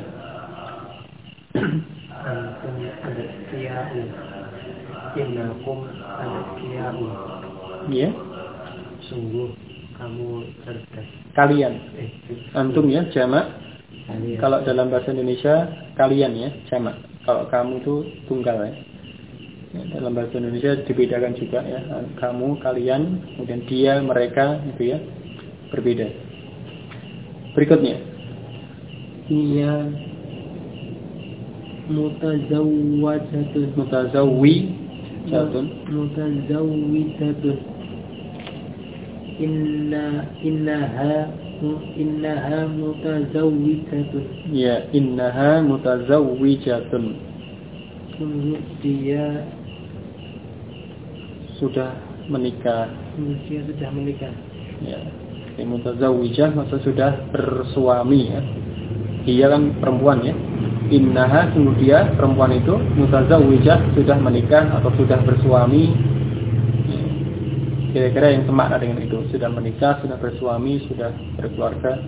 Antum al-qiya'u innakum al-qiya'u. Ya. Sungguh kamu cerdas. Kalian. Antum ya jamak. Kalian. Kalau dalam bahasa Indonesia kalian ya jamak. Kalau kamu itu tunggal ya. Dalam bahasa Indonesia dibedakan juga ya. Kamu, kalian, kemudian dia, mereka itu ya. Berbeda. Berikutnya. Iya mutazawwijatun. Mutazawwijatun. Innaha mutazawwijatun. Ya, innaha mutazawwijatun. Sungguh dia sudah menikah. Dia sudah menikah. Ya, mutazawwijah maksudnya sudah bersuami ya. Dia kan perempuan ya. Innaha sungguh dia perempuan itu mutazawwijah sudah menikah atau sudah bersuami. Kira-kira yang semakna dengan itu, sudah menikah, sudah bersuami, sudah berkeluarga.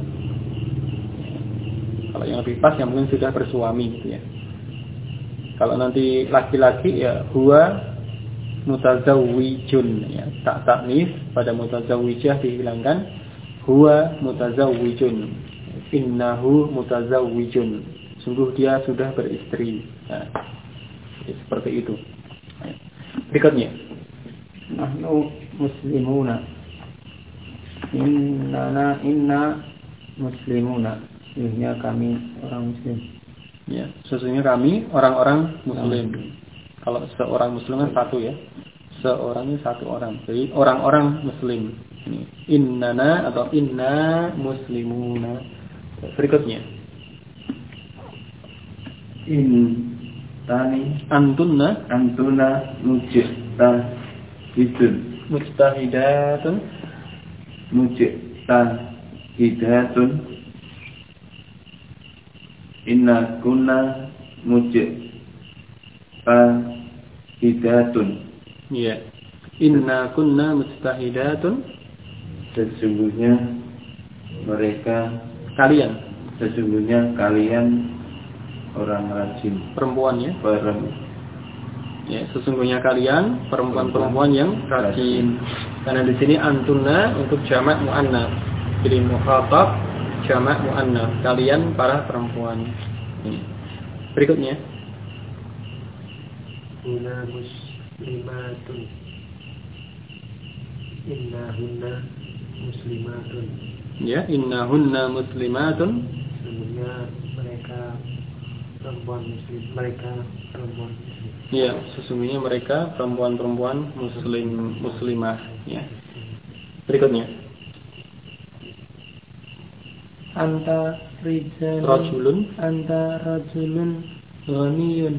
Kalau yang lebih pas yang mungkin sudah bersuami gitu ya. Kalau nanti laki-laki ya huwa mutazawwijun ya. Tak taknis pada mutazawwijah dihilangkan. Huwa mutazawwijun. Innahu mutazawwijun. Sungguh dia sudah beristri. Nah, seperti itu. Berikutnya. Nahnu muslimuna. Inna muslimuna. Sesungguhnya kami orang muslim. Ya, sesungguhnya kami orang-orang muslim. Kalau seorang muslim kan satu ya. Seorangnya satu orang. Jadi orang-orang muslim. Ini innana atau inna muslimuna. Berikutnya. Antuna mujtahidatun. Inna kunna mujtahidatun. Ya. Inna kunna mujtahidatun. Sesungguhnya kalian orang rajin. Perempuan ya. Ya, sesungguhnya kalian perempuan-perempuan yang rajin. Karena di sini antuna untuk jamak muannats. Jadi mukhatab jamak muannats. Kalian para perempuan. Ini. Berikutnya. Huna muslimatun. Innahunna muslimatun. Ya, innahunna muslimatun. Sesungguhnya mereka perempuan muslim. Ya, sesungguhnya mereka perempuan-perempuan muslimah ya. Berikutnya. Anta rajulun ghaniyun.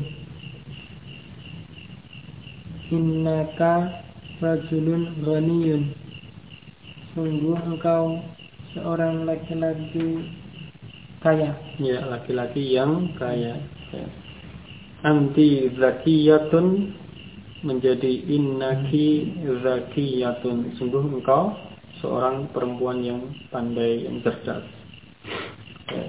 Innaka rajulun ghaniyun. Sungguh engkau seorang laki-laki kaya. Ya, laki-laki yang kaya. Ya. Anti zakiyatun menjadi innaki zakiyatun. Sungguh engkau seorang perempuan yang pandai, yang cerdas. Ya.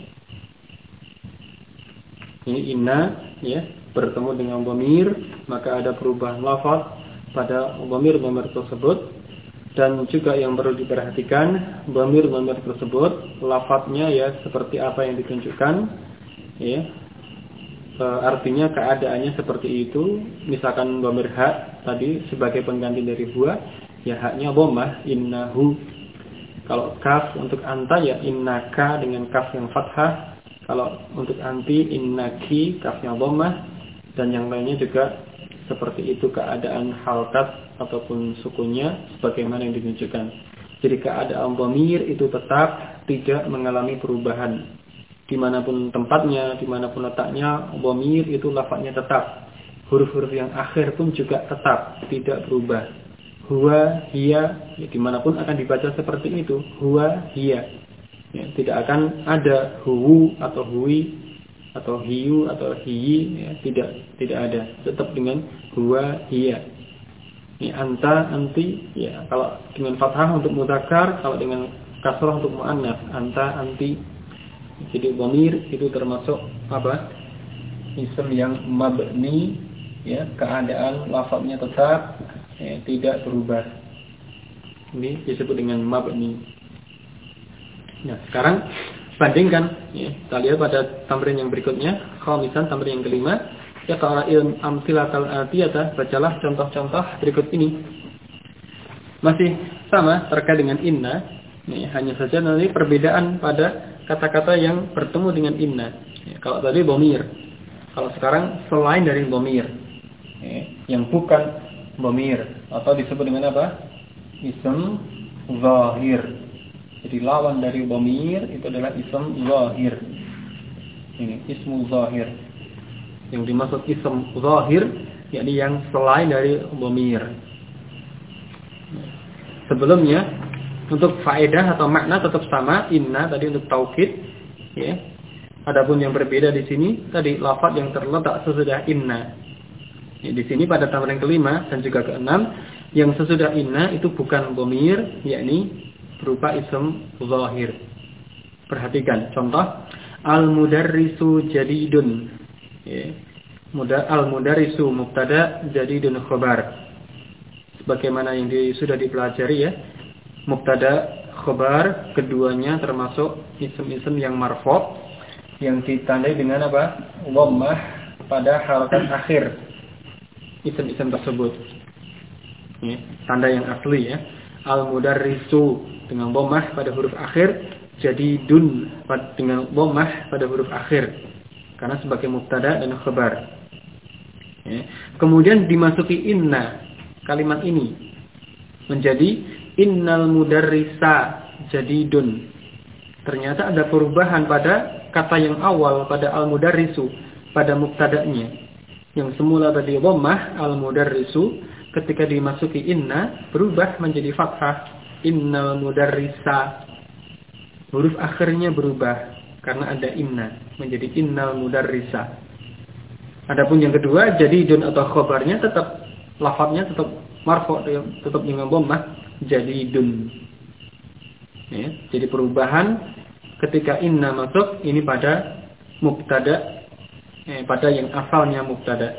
Ini inna ya, bertemu dengan dhamir, maka ada perubahan lafaz pada dhamir tersebut. Dan juga yang perlu diperhatikan, dhamir tersebut lafaznya ya seperti apa yang ditunjukkan ya. Artinya keadaannya seperti itu. Misalkan dhamir ha tadi sebagai pengganti dari huwa, ya haknya dhammah innahu. Kalau kaf untuk anta ya innaka dengan kaf yang fathah. Kalau untuk anti innaki kafnya dhammah, dan yang lainnya juga seperti itu keadaan harakat ataupun sukunnya sebagaimana yang ditunjukkan. Jadi keadaan dhamir itu tetap tidak mengalami perubahan. Dimanapun tempatnya, dimanapun letaknya, dhamir itu lafadznya tetap. Huruf-huruf yang akhir pun juga tetap tidak berubah. huwa, hiya, ya, dimanapun akan dibaca seperti itu, huwa, hiya. Ya, tidak akan ada huwu atau huwi atau hiyu atau hiyi, ya, tidak ada. Tetap dengan huwa, hiya. Ini anta, anti, ya, kalau dengan fathah untuk mudzakkar, kalau dengan kasrah untuk muannats, anta, anti. Jadi dhamir itu termasuk apa? Isim yang mabni, ya, keadaan lafadznya tetap, ya, tidak berubah. Ini disebut dengan mabni. Nah, sekarang bandingkan, ya, kita lihat pada tamrin yang berikutnya, khamisan, tamrin yang kelima, ya, qara'il amsilatal atiyah, bacalah contoh-contoh berikut ini. Masih sama terkait dengan inna, ya, hanya saja nanti perbedaan pada kata-kata yang bertemu dengan inna. Ya, kalau tadi dhamir, kalau sekarang selain dari dhamir, ya, yang bukan dhamir, atau disebut dengan apa? Ism zahir. Jadi lawan dari dhamir itu adalah ism zahir. Ini ismu zahir. Yang dimaksud ism zahir yakni yang selain dari dhamir. Sebelumnya untuk faedah atau makna tetap sama, inna tadi untuk taukid, ya. Adapun yang berbeda di sini tadi lafaz yang terletak sesudah inna. Ya, di sini pada tamrin kelima dan juga keenam yang sesudah inna itu bukan dhamir, yakni berupa ism zahir. Perhatikan contoh al-mudarrisu jadidun. Ya. Al-mudarrisu mubtada, jadidun khabar. Sebagaimana yang sudah dipelajari, ya. Mubtada, khabar, keduanya termasuk isim-isim yang marfu' yang ditandai dengan apa? Dhammah pada harakat akhir isim-isim tersebut. Ya, tanda yang asli, ya. Al-mudarrisu dengan dhammah pada huruf akhir, jadidun dengan dhammah pada huruf akhir karena sebagai mubtada dan khabar. Ya. Kemudian dimasuki inna, kalimat ini menjadi innal mudarrisa jadidun. Ternyata ada perubahan pada kata yang awal pada al-mudarrisu pada mubtada'nya. Yang semula tadi dhammah al-mudarrisu ketika dimasuki inna berubah menjadi fathah. Innal mudarrisa. Huruf akhirnya berubah karena ada inna menjadi innal mudarrisa. Adapun yang kedua jadidun atau khabarnya tetap lafadznya tetap marfu', tetap dengan dhammah jadidun. Ya, jadi perubahan ketika inna masuk ini pada mubtada, pada yang asalnya mubtada.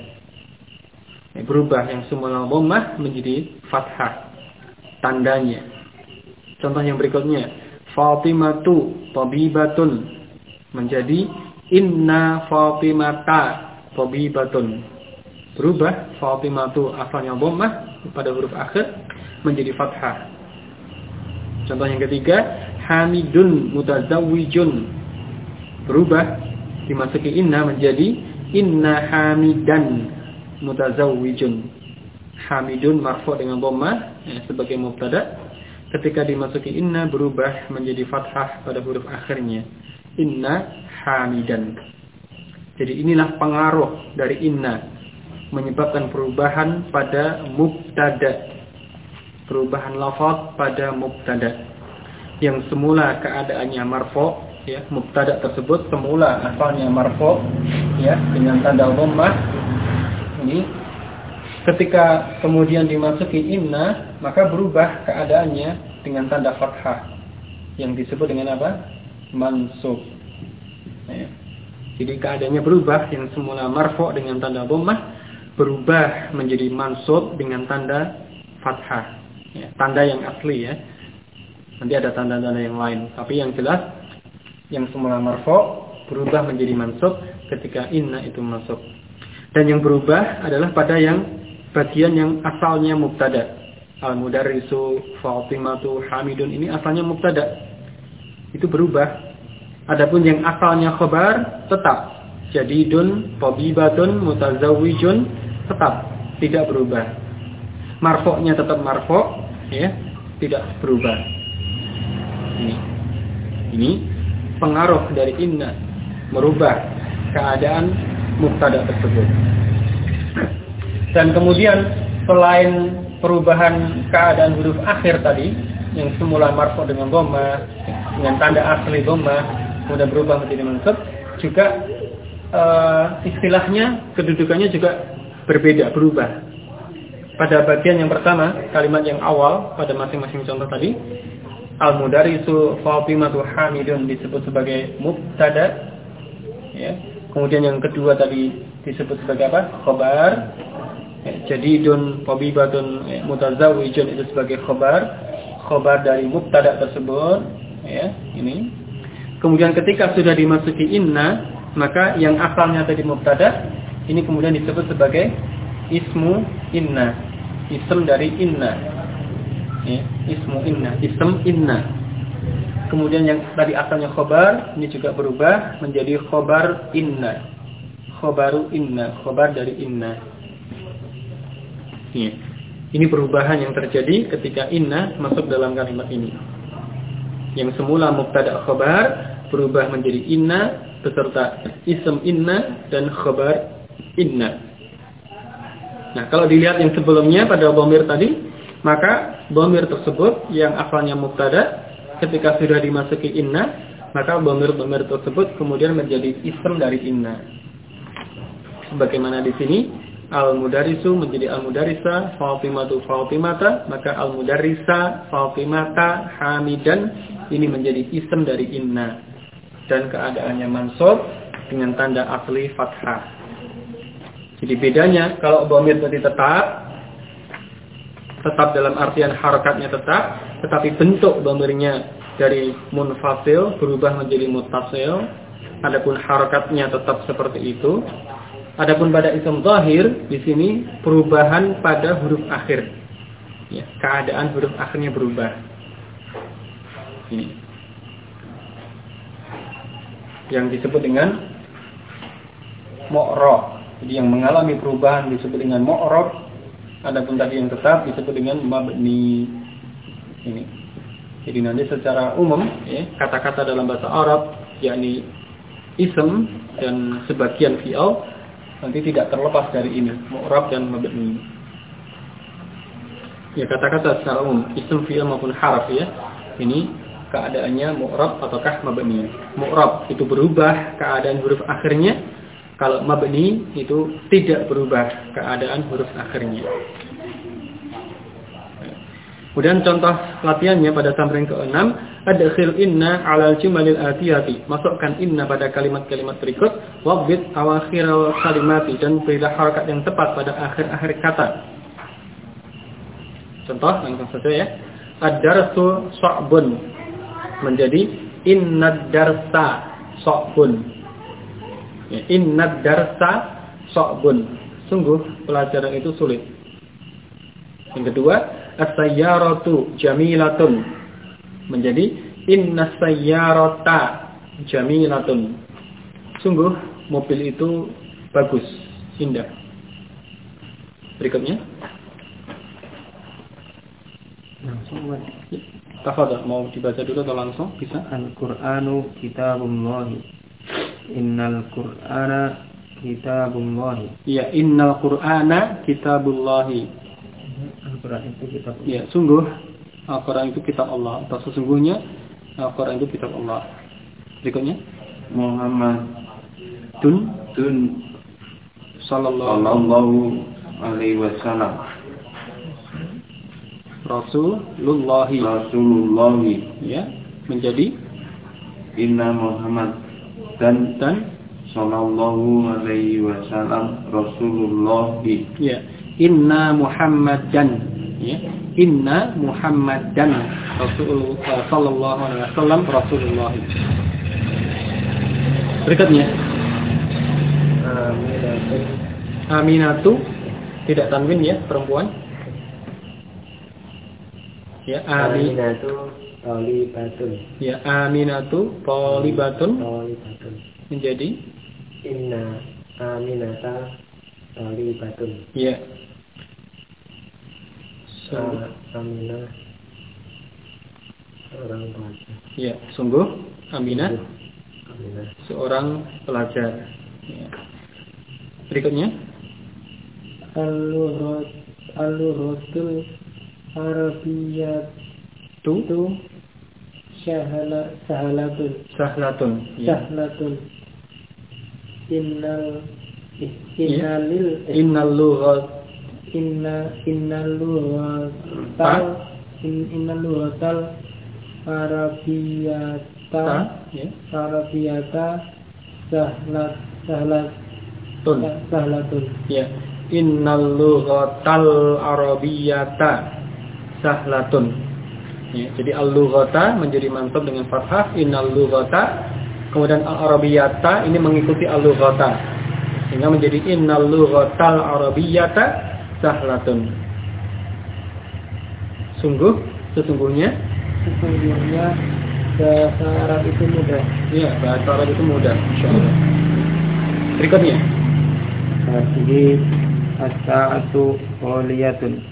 Berubah yang semula dhammah menjadi fathah tandanya. Contoh yang berikutnya, Fatimatu tabibatun menjadi inna Fatimata tabibatun. Berubah Fatimatu asalnya dhammah pada huruf akhir menjadi fathah. Contoh yang ketiga, Hamidun mutazawwijun. Berubah dimasuki inna menjadi inna Hamidan mutazawwijun. Hamidun marfu' dengan dhammah, ya, sebagai mubtada. Ketika dimasuki inna berubah menjadi fathah pada huruf akhirnya. Inna Hamidan. Jadi inilah pengaruh dari inna menyebabkan perubahan pada mubtada. Perubahan lafaz pada mubtada. Yang semula keadaannya marfu', ya, mubtada tersebut semula asalnya marfu', ya, dengan tanda dhammah. Ini ketika kemudian dimasuki inna, maka berubah keadaannya dengan tanda fathah yang disebut dengan apa? Mansub. Ya. Jadi keadaannya berubah, yang semula marfu' dengan tanda dhammah berubah menjadi mansub dengan tanda fathah. Ya, tanda yang asli, ya. Nanti ada tanda-tanda yang lain, tapi yang jelas yang semula marfu' berubah menjadi mansub ketika inna itu masuk. Dan yang berubah adalah pada yang bagian yang asalnya mubtada. Al-mudarrisu, Fatimatu, Hamidun ini asalnya mubtada. Itu berubah. Adapun yang asalnya khabar tetap. Jadidun, tabibatun, mutazawwijun tetap tidak berubah. Marfu'nya tetap marfu', ya, tidak berubah. Ini pengaruh dari inna merubah keadaan mubtada tersebut. Dan kemudian selain perubahan keadaan huruf akhir tadi yang semula marfu dengan dhamma dengan tanda asli dhamma kemudian berubah menjadi mansub juga istilahnya kedudukannya juga berbeda, berubah. Pada bagian yang pertama, kalimat yang awal pada masing-masing contoh tadi, al-mudarisu Fatimatu Hamidun disebut sebagai mubtada, ya. Kemudian yang kedua tadi disebut sebagai apa? Khobar. Jadidun Tabibatun Mutazawwijun itu sebagai khobar dari mubtada tersebut, ya, ini. Kemudian ketika sudah dimasuki inna, maka yang asalnya tadi mubtada ini kemudian disebut sebagai ismu inna, ism dari inna, ya, ismu inna, ism inna. Kemudian yang tadi asalnya khobar ini juga berubah menjadi khobar inna, khobaru inna, khobar dari inna. Ya. Ini perubahan yang terjadi ketika inna masuk dalam kalimat ini. Yang semula mubtada khobar berubah menjadi inna beserta ism inna dan khobar inna. Nah, kalau dilihat yang sebelumnya pada dhamir tadi, maka dhamir tersebut yang asalnya mubtada ketika sudah dimasuki inna, maka dhamir tersebut kemudian menjadi ism dari inna. Sebagaimana di sini al-mudarisu menjadi al-mudarisa, Fatimatu Fatimata, maka al-mudarisa Fatimata Hamidan ini menjadi ism dari inna dan keadaannya mansub dengan tanda asli fathah. Jadi bedanya kalau dhamir tadi tetap dalam artian harakatnya tetap, tetapi bentuk dhamirnya dari munfasil berubah menjadi muttasil, adapun harakatnya tetap seperti itu. Adapun pada ism zahir di sini perubahan pada huruf akhir. Ya, keadaan huruf akhirnya berubah. Ini. Yang disebut dengan mu'rab. Jadi yang mengalami perubahan disebut dengan mu'rab, adapun tadi yang tetap disebut dengan mabni. Ini. Jadi nanti secara umum, ya, kata-kata dalam bahasa Arab, yakni ism dan sebagian fi'al, nanti tidak terlepas dari ini, mu'rab dan mabni. Ya, kata-kata secara umum, ism, fi'al maupun harf, ya, ini keadaannya mu'rab ataukah mabni. Mu'rab itu berubah keadaan huruf akhirnya. Kalau mabni itu tidak berubah keadaan huruf akhirnya. Kemudian contoh latihannya pada tamrin ke-6, adkhil inna 'alal jumalil atiyati. Masukkan inna pada kalimat-kalimat berikut, waqbit awakhiral kalimati, dan berilah harakat yang tepat pada akhir-akhir kata. Contoh langsung saja ya. Ad-darsu sha'bun menjadi innad darsa sha'bun. Ya, innad darsa sha'bun. Sungguh pelajaran itu sulit. Yang kedua, as-sayyaratu jamilatun menjadi innas sayyarata jamilatun. Sungguh mobil itu bagus, indah. Berikutnya. Langsung Tafadhal, mau dibaca dulu atau langsung? Bisa? Al-Qur'anu kitabullah. Innal Qur'ana kitabullah. Ya, innal Qur'ana kitabullah. Al-Quran itu kitab Allah. Ya, sungguh Al-Quran itu kitab Allah. Atau sesungguhnya Al-Quran itu kitab Allah. Berikutnya Muhammad sallallahu alaihi wasallam. Rasulullahi. Ya, menjadi Inna Muhammad dan sallallahu alaihi wasallam Rasulullahi. Ya, Inna Muhammadan. Ya, Inna Muhammadan Rasulullah sallallahu alaihi wasallam Rasulullah. Berikutnya Aminatu tidak tanwin ya, perempuan. Ya, Aminatu Thalibatun. Ya, Aminatu Thalibatun menjadi Inna Aminata Thalibatun. Ya. Aminah seorang pelajar. Ya, sungguh Aminah seorang pelajar. Ya. Berikutnya Al-lughatul Arabiyyatu sahlatun. Ya. Sahlatun. Innal lughatal Arabiyyata sahlatun. Ya. Innal lughatal arabiyyata sahlatun. Ya, jadi al-lughata menjadi mansub dengan fathah, innal lughata, kemudian al-arabiyyata ini mengikuti al-lughata. Sehingga menjadi innal lughatal arabiyyata sahlatun. Sesungguhnya bahasa Arab itu mudah. Ya, bahasa Arab itu mudah, insyaallah. Berikutnya. Hadhihi as-sa'atu ghaliyatun.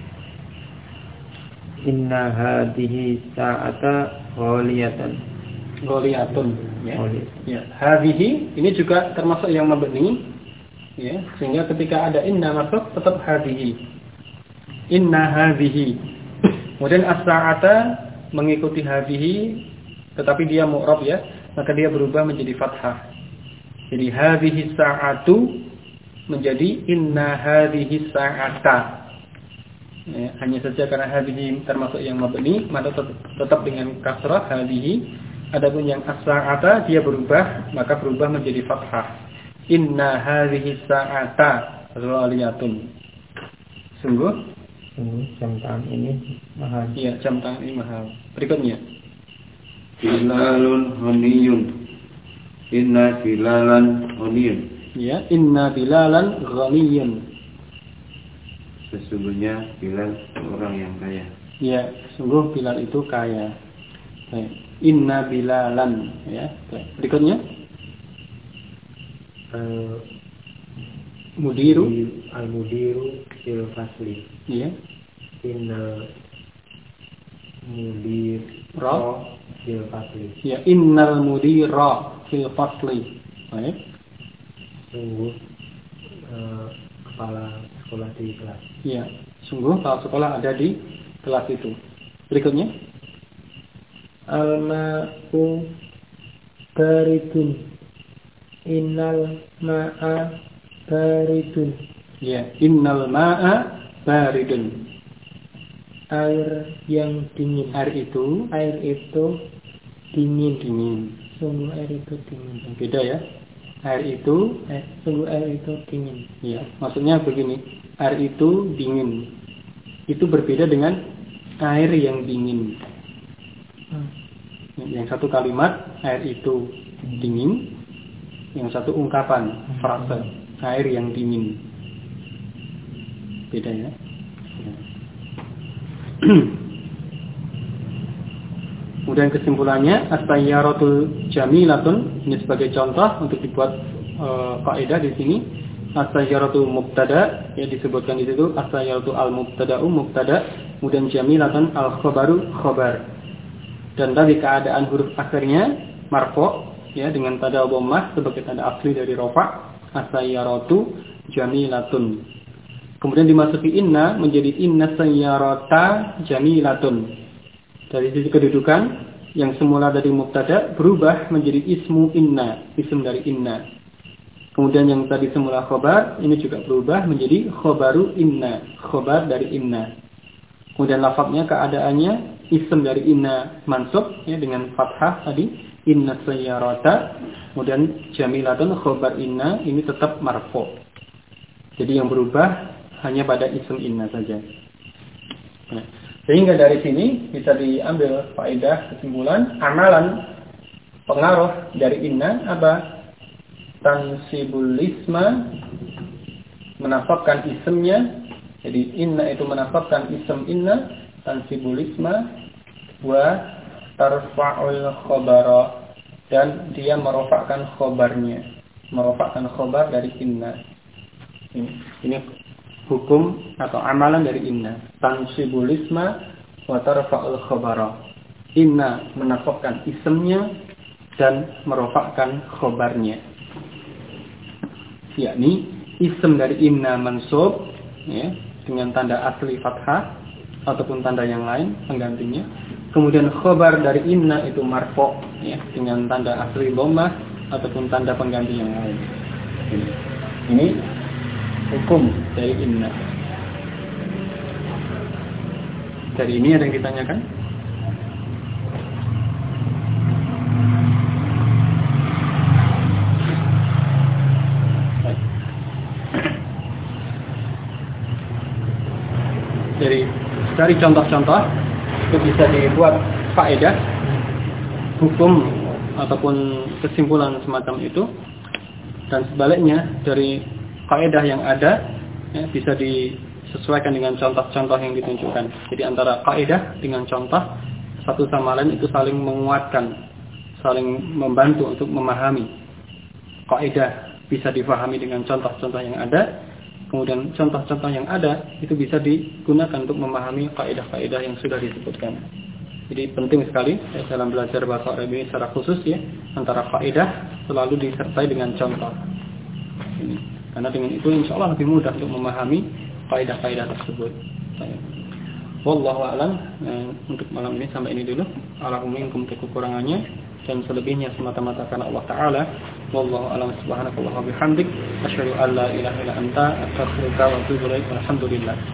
Inna hadhihi sa'ata ghaliyatan. Ghaliyatun, ya. Ghaliyatun. Ya, hadhihi ini juga termasuk yang mabni, ya. Sehingga ketika ada inna masuk tetap hadhihi. Inna hadhihi. Kemudian as-sa'ata mengikuti hadhihi tetapi dia mu'rab, ya, maka dia berubah menjadi fathah. Jadi hadhihi sa'atu menjadi inna hadhihi sa'ata. Ya, hanya saja karena hadhihi termasuk yang mabni, maka tetap dengan kasrah hadhihi. Adapun yang as-sa'ata dia berubah, maka berubah menjadi fathah. Inna hadhihi sa'ata ghaliyatun. Sungguh jam tangan ini mahal. Iya, jam tangan ini mahal. Berikutnya. Bilalun ghaniyun. Inna bilalan ghaniyun. Ya, inna bilalan ghaniyun. Sesungguhnya Bilal orang yang kaya. Ya, sungguh Bilal itu kaya. Baik. Inna bilalan, ya. Baik. Berikutnya. Mudiru Al-mudiru fil fasli. ya. Innal mudira fil fasli. Ya, innal mudira fil fasli. Baik. Sungguh kepala sekolah di kelas. Ya, sungguh kepala sekolah ada di kelas itu. Berikutnya. Al-ma'u baridun. Innal ma'a baridun. Ya, innal ma'a baridun. Air yang dingin. Air itu dingin. Sungguh air itu dingin. beda, ya. Sungguh air itu dingin. Ya, maksudnya begini, air itu dingin. Itu berbeda dengan air yang dingin. Yang satu kalimat air itu dingin, yang satu ungkapan frase air yang dingin. Beda, ya. Kemudian kesimpulannya as-sayyaratul jamilatun, ini sebagai contoh untuk dibuat kaidah di sini. As-sayyaratul mubtada, ya, disebutkan di situ as-sayyaratul al-mubtada'u mubtada, kemudian jamilatun al-khabaru khabar. Dan tadi keadaan huruf akhirnya marfu', ya, dengan tanda dhammah sebagai tanda asli dari rafa', as-sayyaratu jamilatun. Kemudian dimasuki inna menjadi inna sayyarata jamilatun. Dari sisi kedudukan yang semula dari mubtada berubah menjadi ismu inna, ism dari inna. Kemudian yang tadi semula khobar ini juga berubah menjadi khobaru inna, khobar dari inna. Kemudian lafadznya keadaannya ism dari inna mansub, ya, dengan fathah tadi inna sayyarata. Kemudian jamilatun khobar inna ini tetap marfu'. Jadi yang berubah hanya pada ism inna saja. Nah, sehingga dari sini bisa diambil faedah kesimpulan amalan pengaruh dari inna apa? Tansibul isma, menasabkan isimnya. Jadi inna itu menasabkan isim inna, tansibul isma, wa tarfa'ul khabara, dan dia merofakkan khobarnya, merofakkan khobar dari inna. Ini hukum atau amalan dari inna. Tansibul isma wa tarfa'ul khabara. Inna menasabkan isimnya dan merofakkan khobarnya. Yakni isim dari inna mansub, ya, dengan tanda asli fathah ataupun tanda yang lain penggantinya. Kemudian khobar dari inna itu marfo ya, dengan tanda asli dhammah ataupun tanda pengganti yang lain. Ini hukum dari inna. Dari ini ada yang ditanyakan? Dari contoh-contoh itu bisa dibuat faedah hukum ataupun kesimpulan semacam itu, dan sebaliknya dari faedah yang ada ya, bisa disesuaikan dengan contoh-contoh yang ditunjukkan. Jadi antara faedah dengan contoh satu sama lain itu saling menguatkan, saling membantu untuk memahami. Faedah bisa difahami dengan contoh-contoh yang ada. Kemudian contoh-contoh yang ada itu bisa digunakan untuk memahami kaidah-kaidah yang sudah disebutkan. Jadi penting sekali dalam belajar bahasa Arab ini secara khusus ya, antara kaidah selalu disertai dengan contoh. Ini. Karena dengan itu insya Allah lebih mudah untuk memahami kaidah-kaidah tersebut. Wallahu a'lam. Untuk malam ini sampai ini dulu. Alhamdulillah kekurangannya dan selebihnya semata-mata karena Allah Ta'ala. Wallahu a'lam. Subhanakallah wa bihamdik asyhadu an la ilaha illa anta astaghfiruka wa atubu ilaik. Alhamdulillah.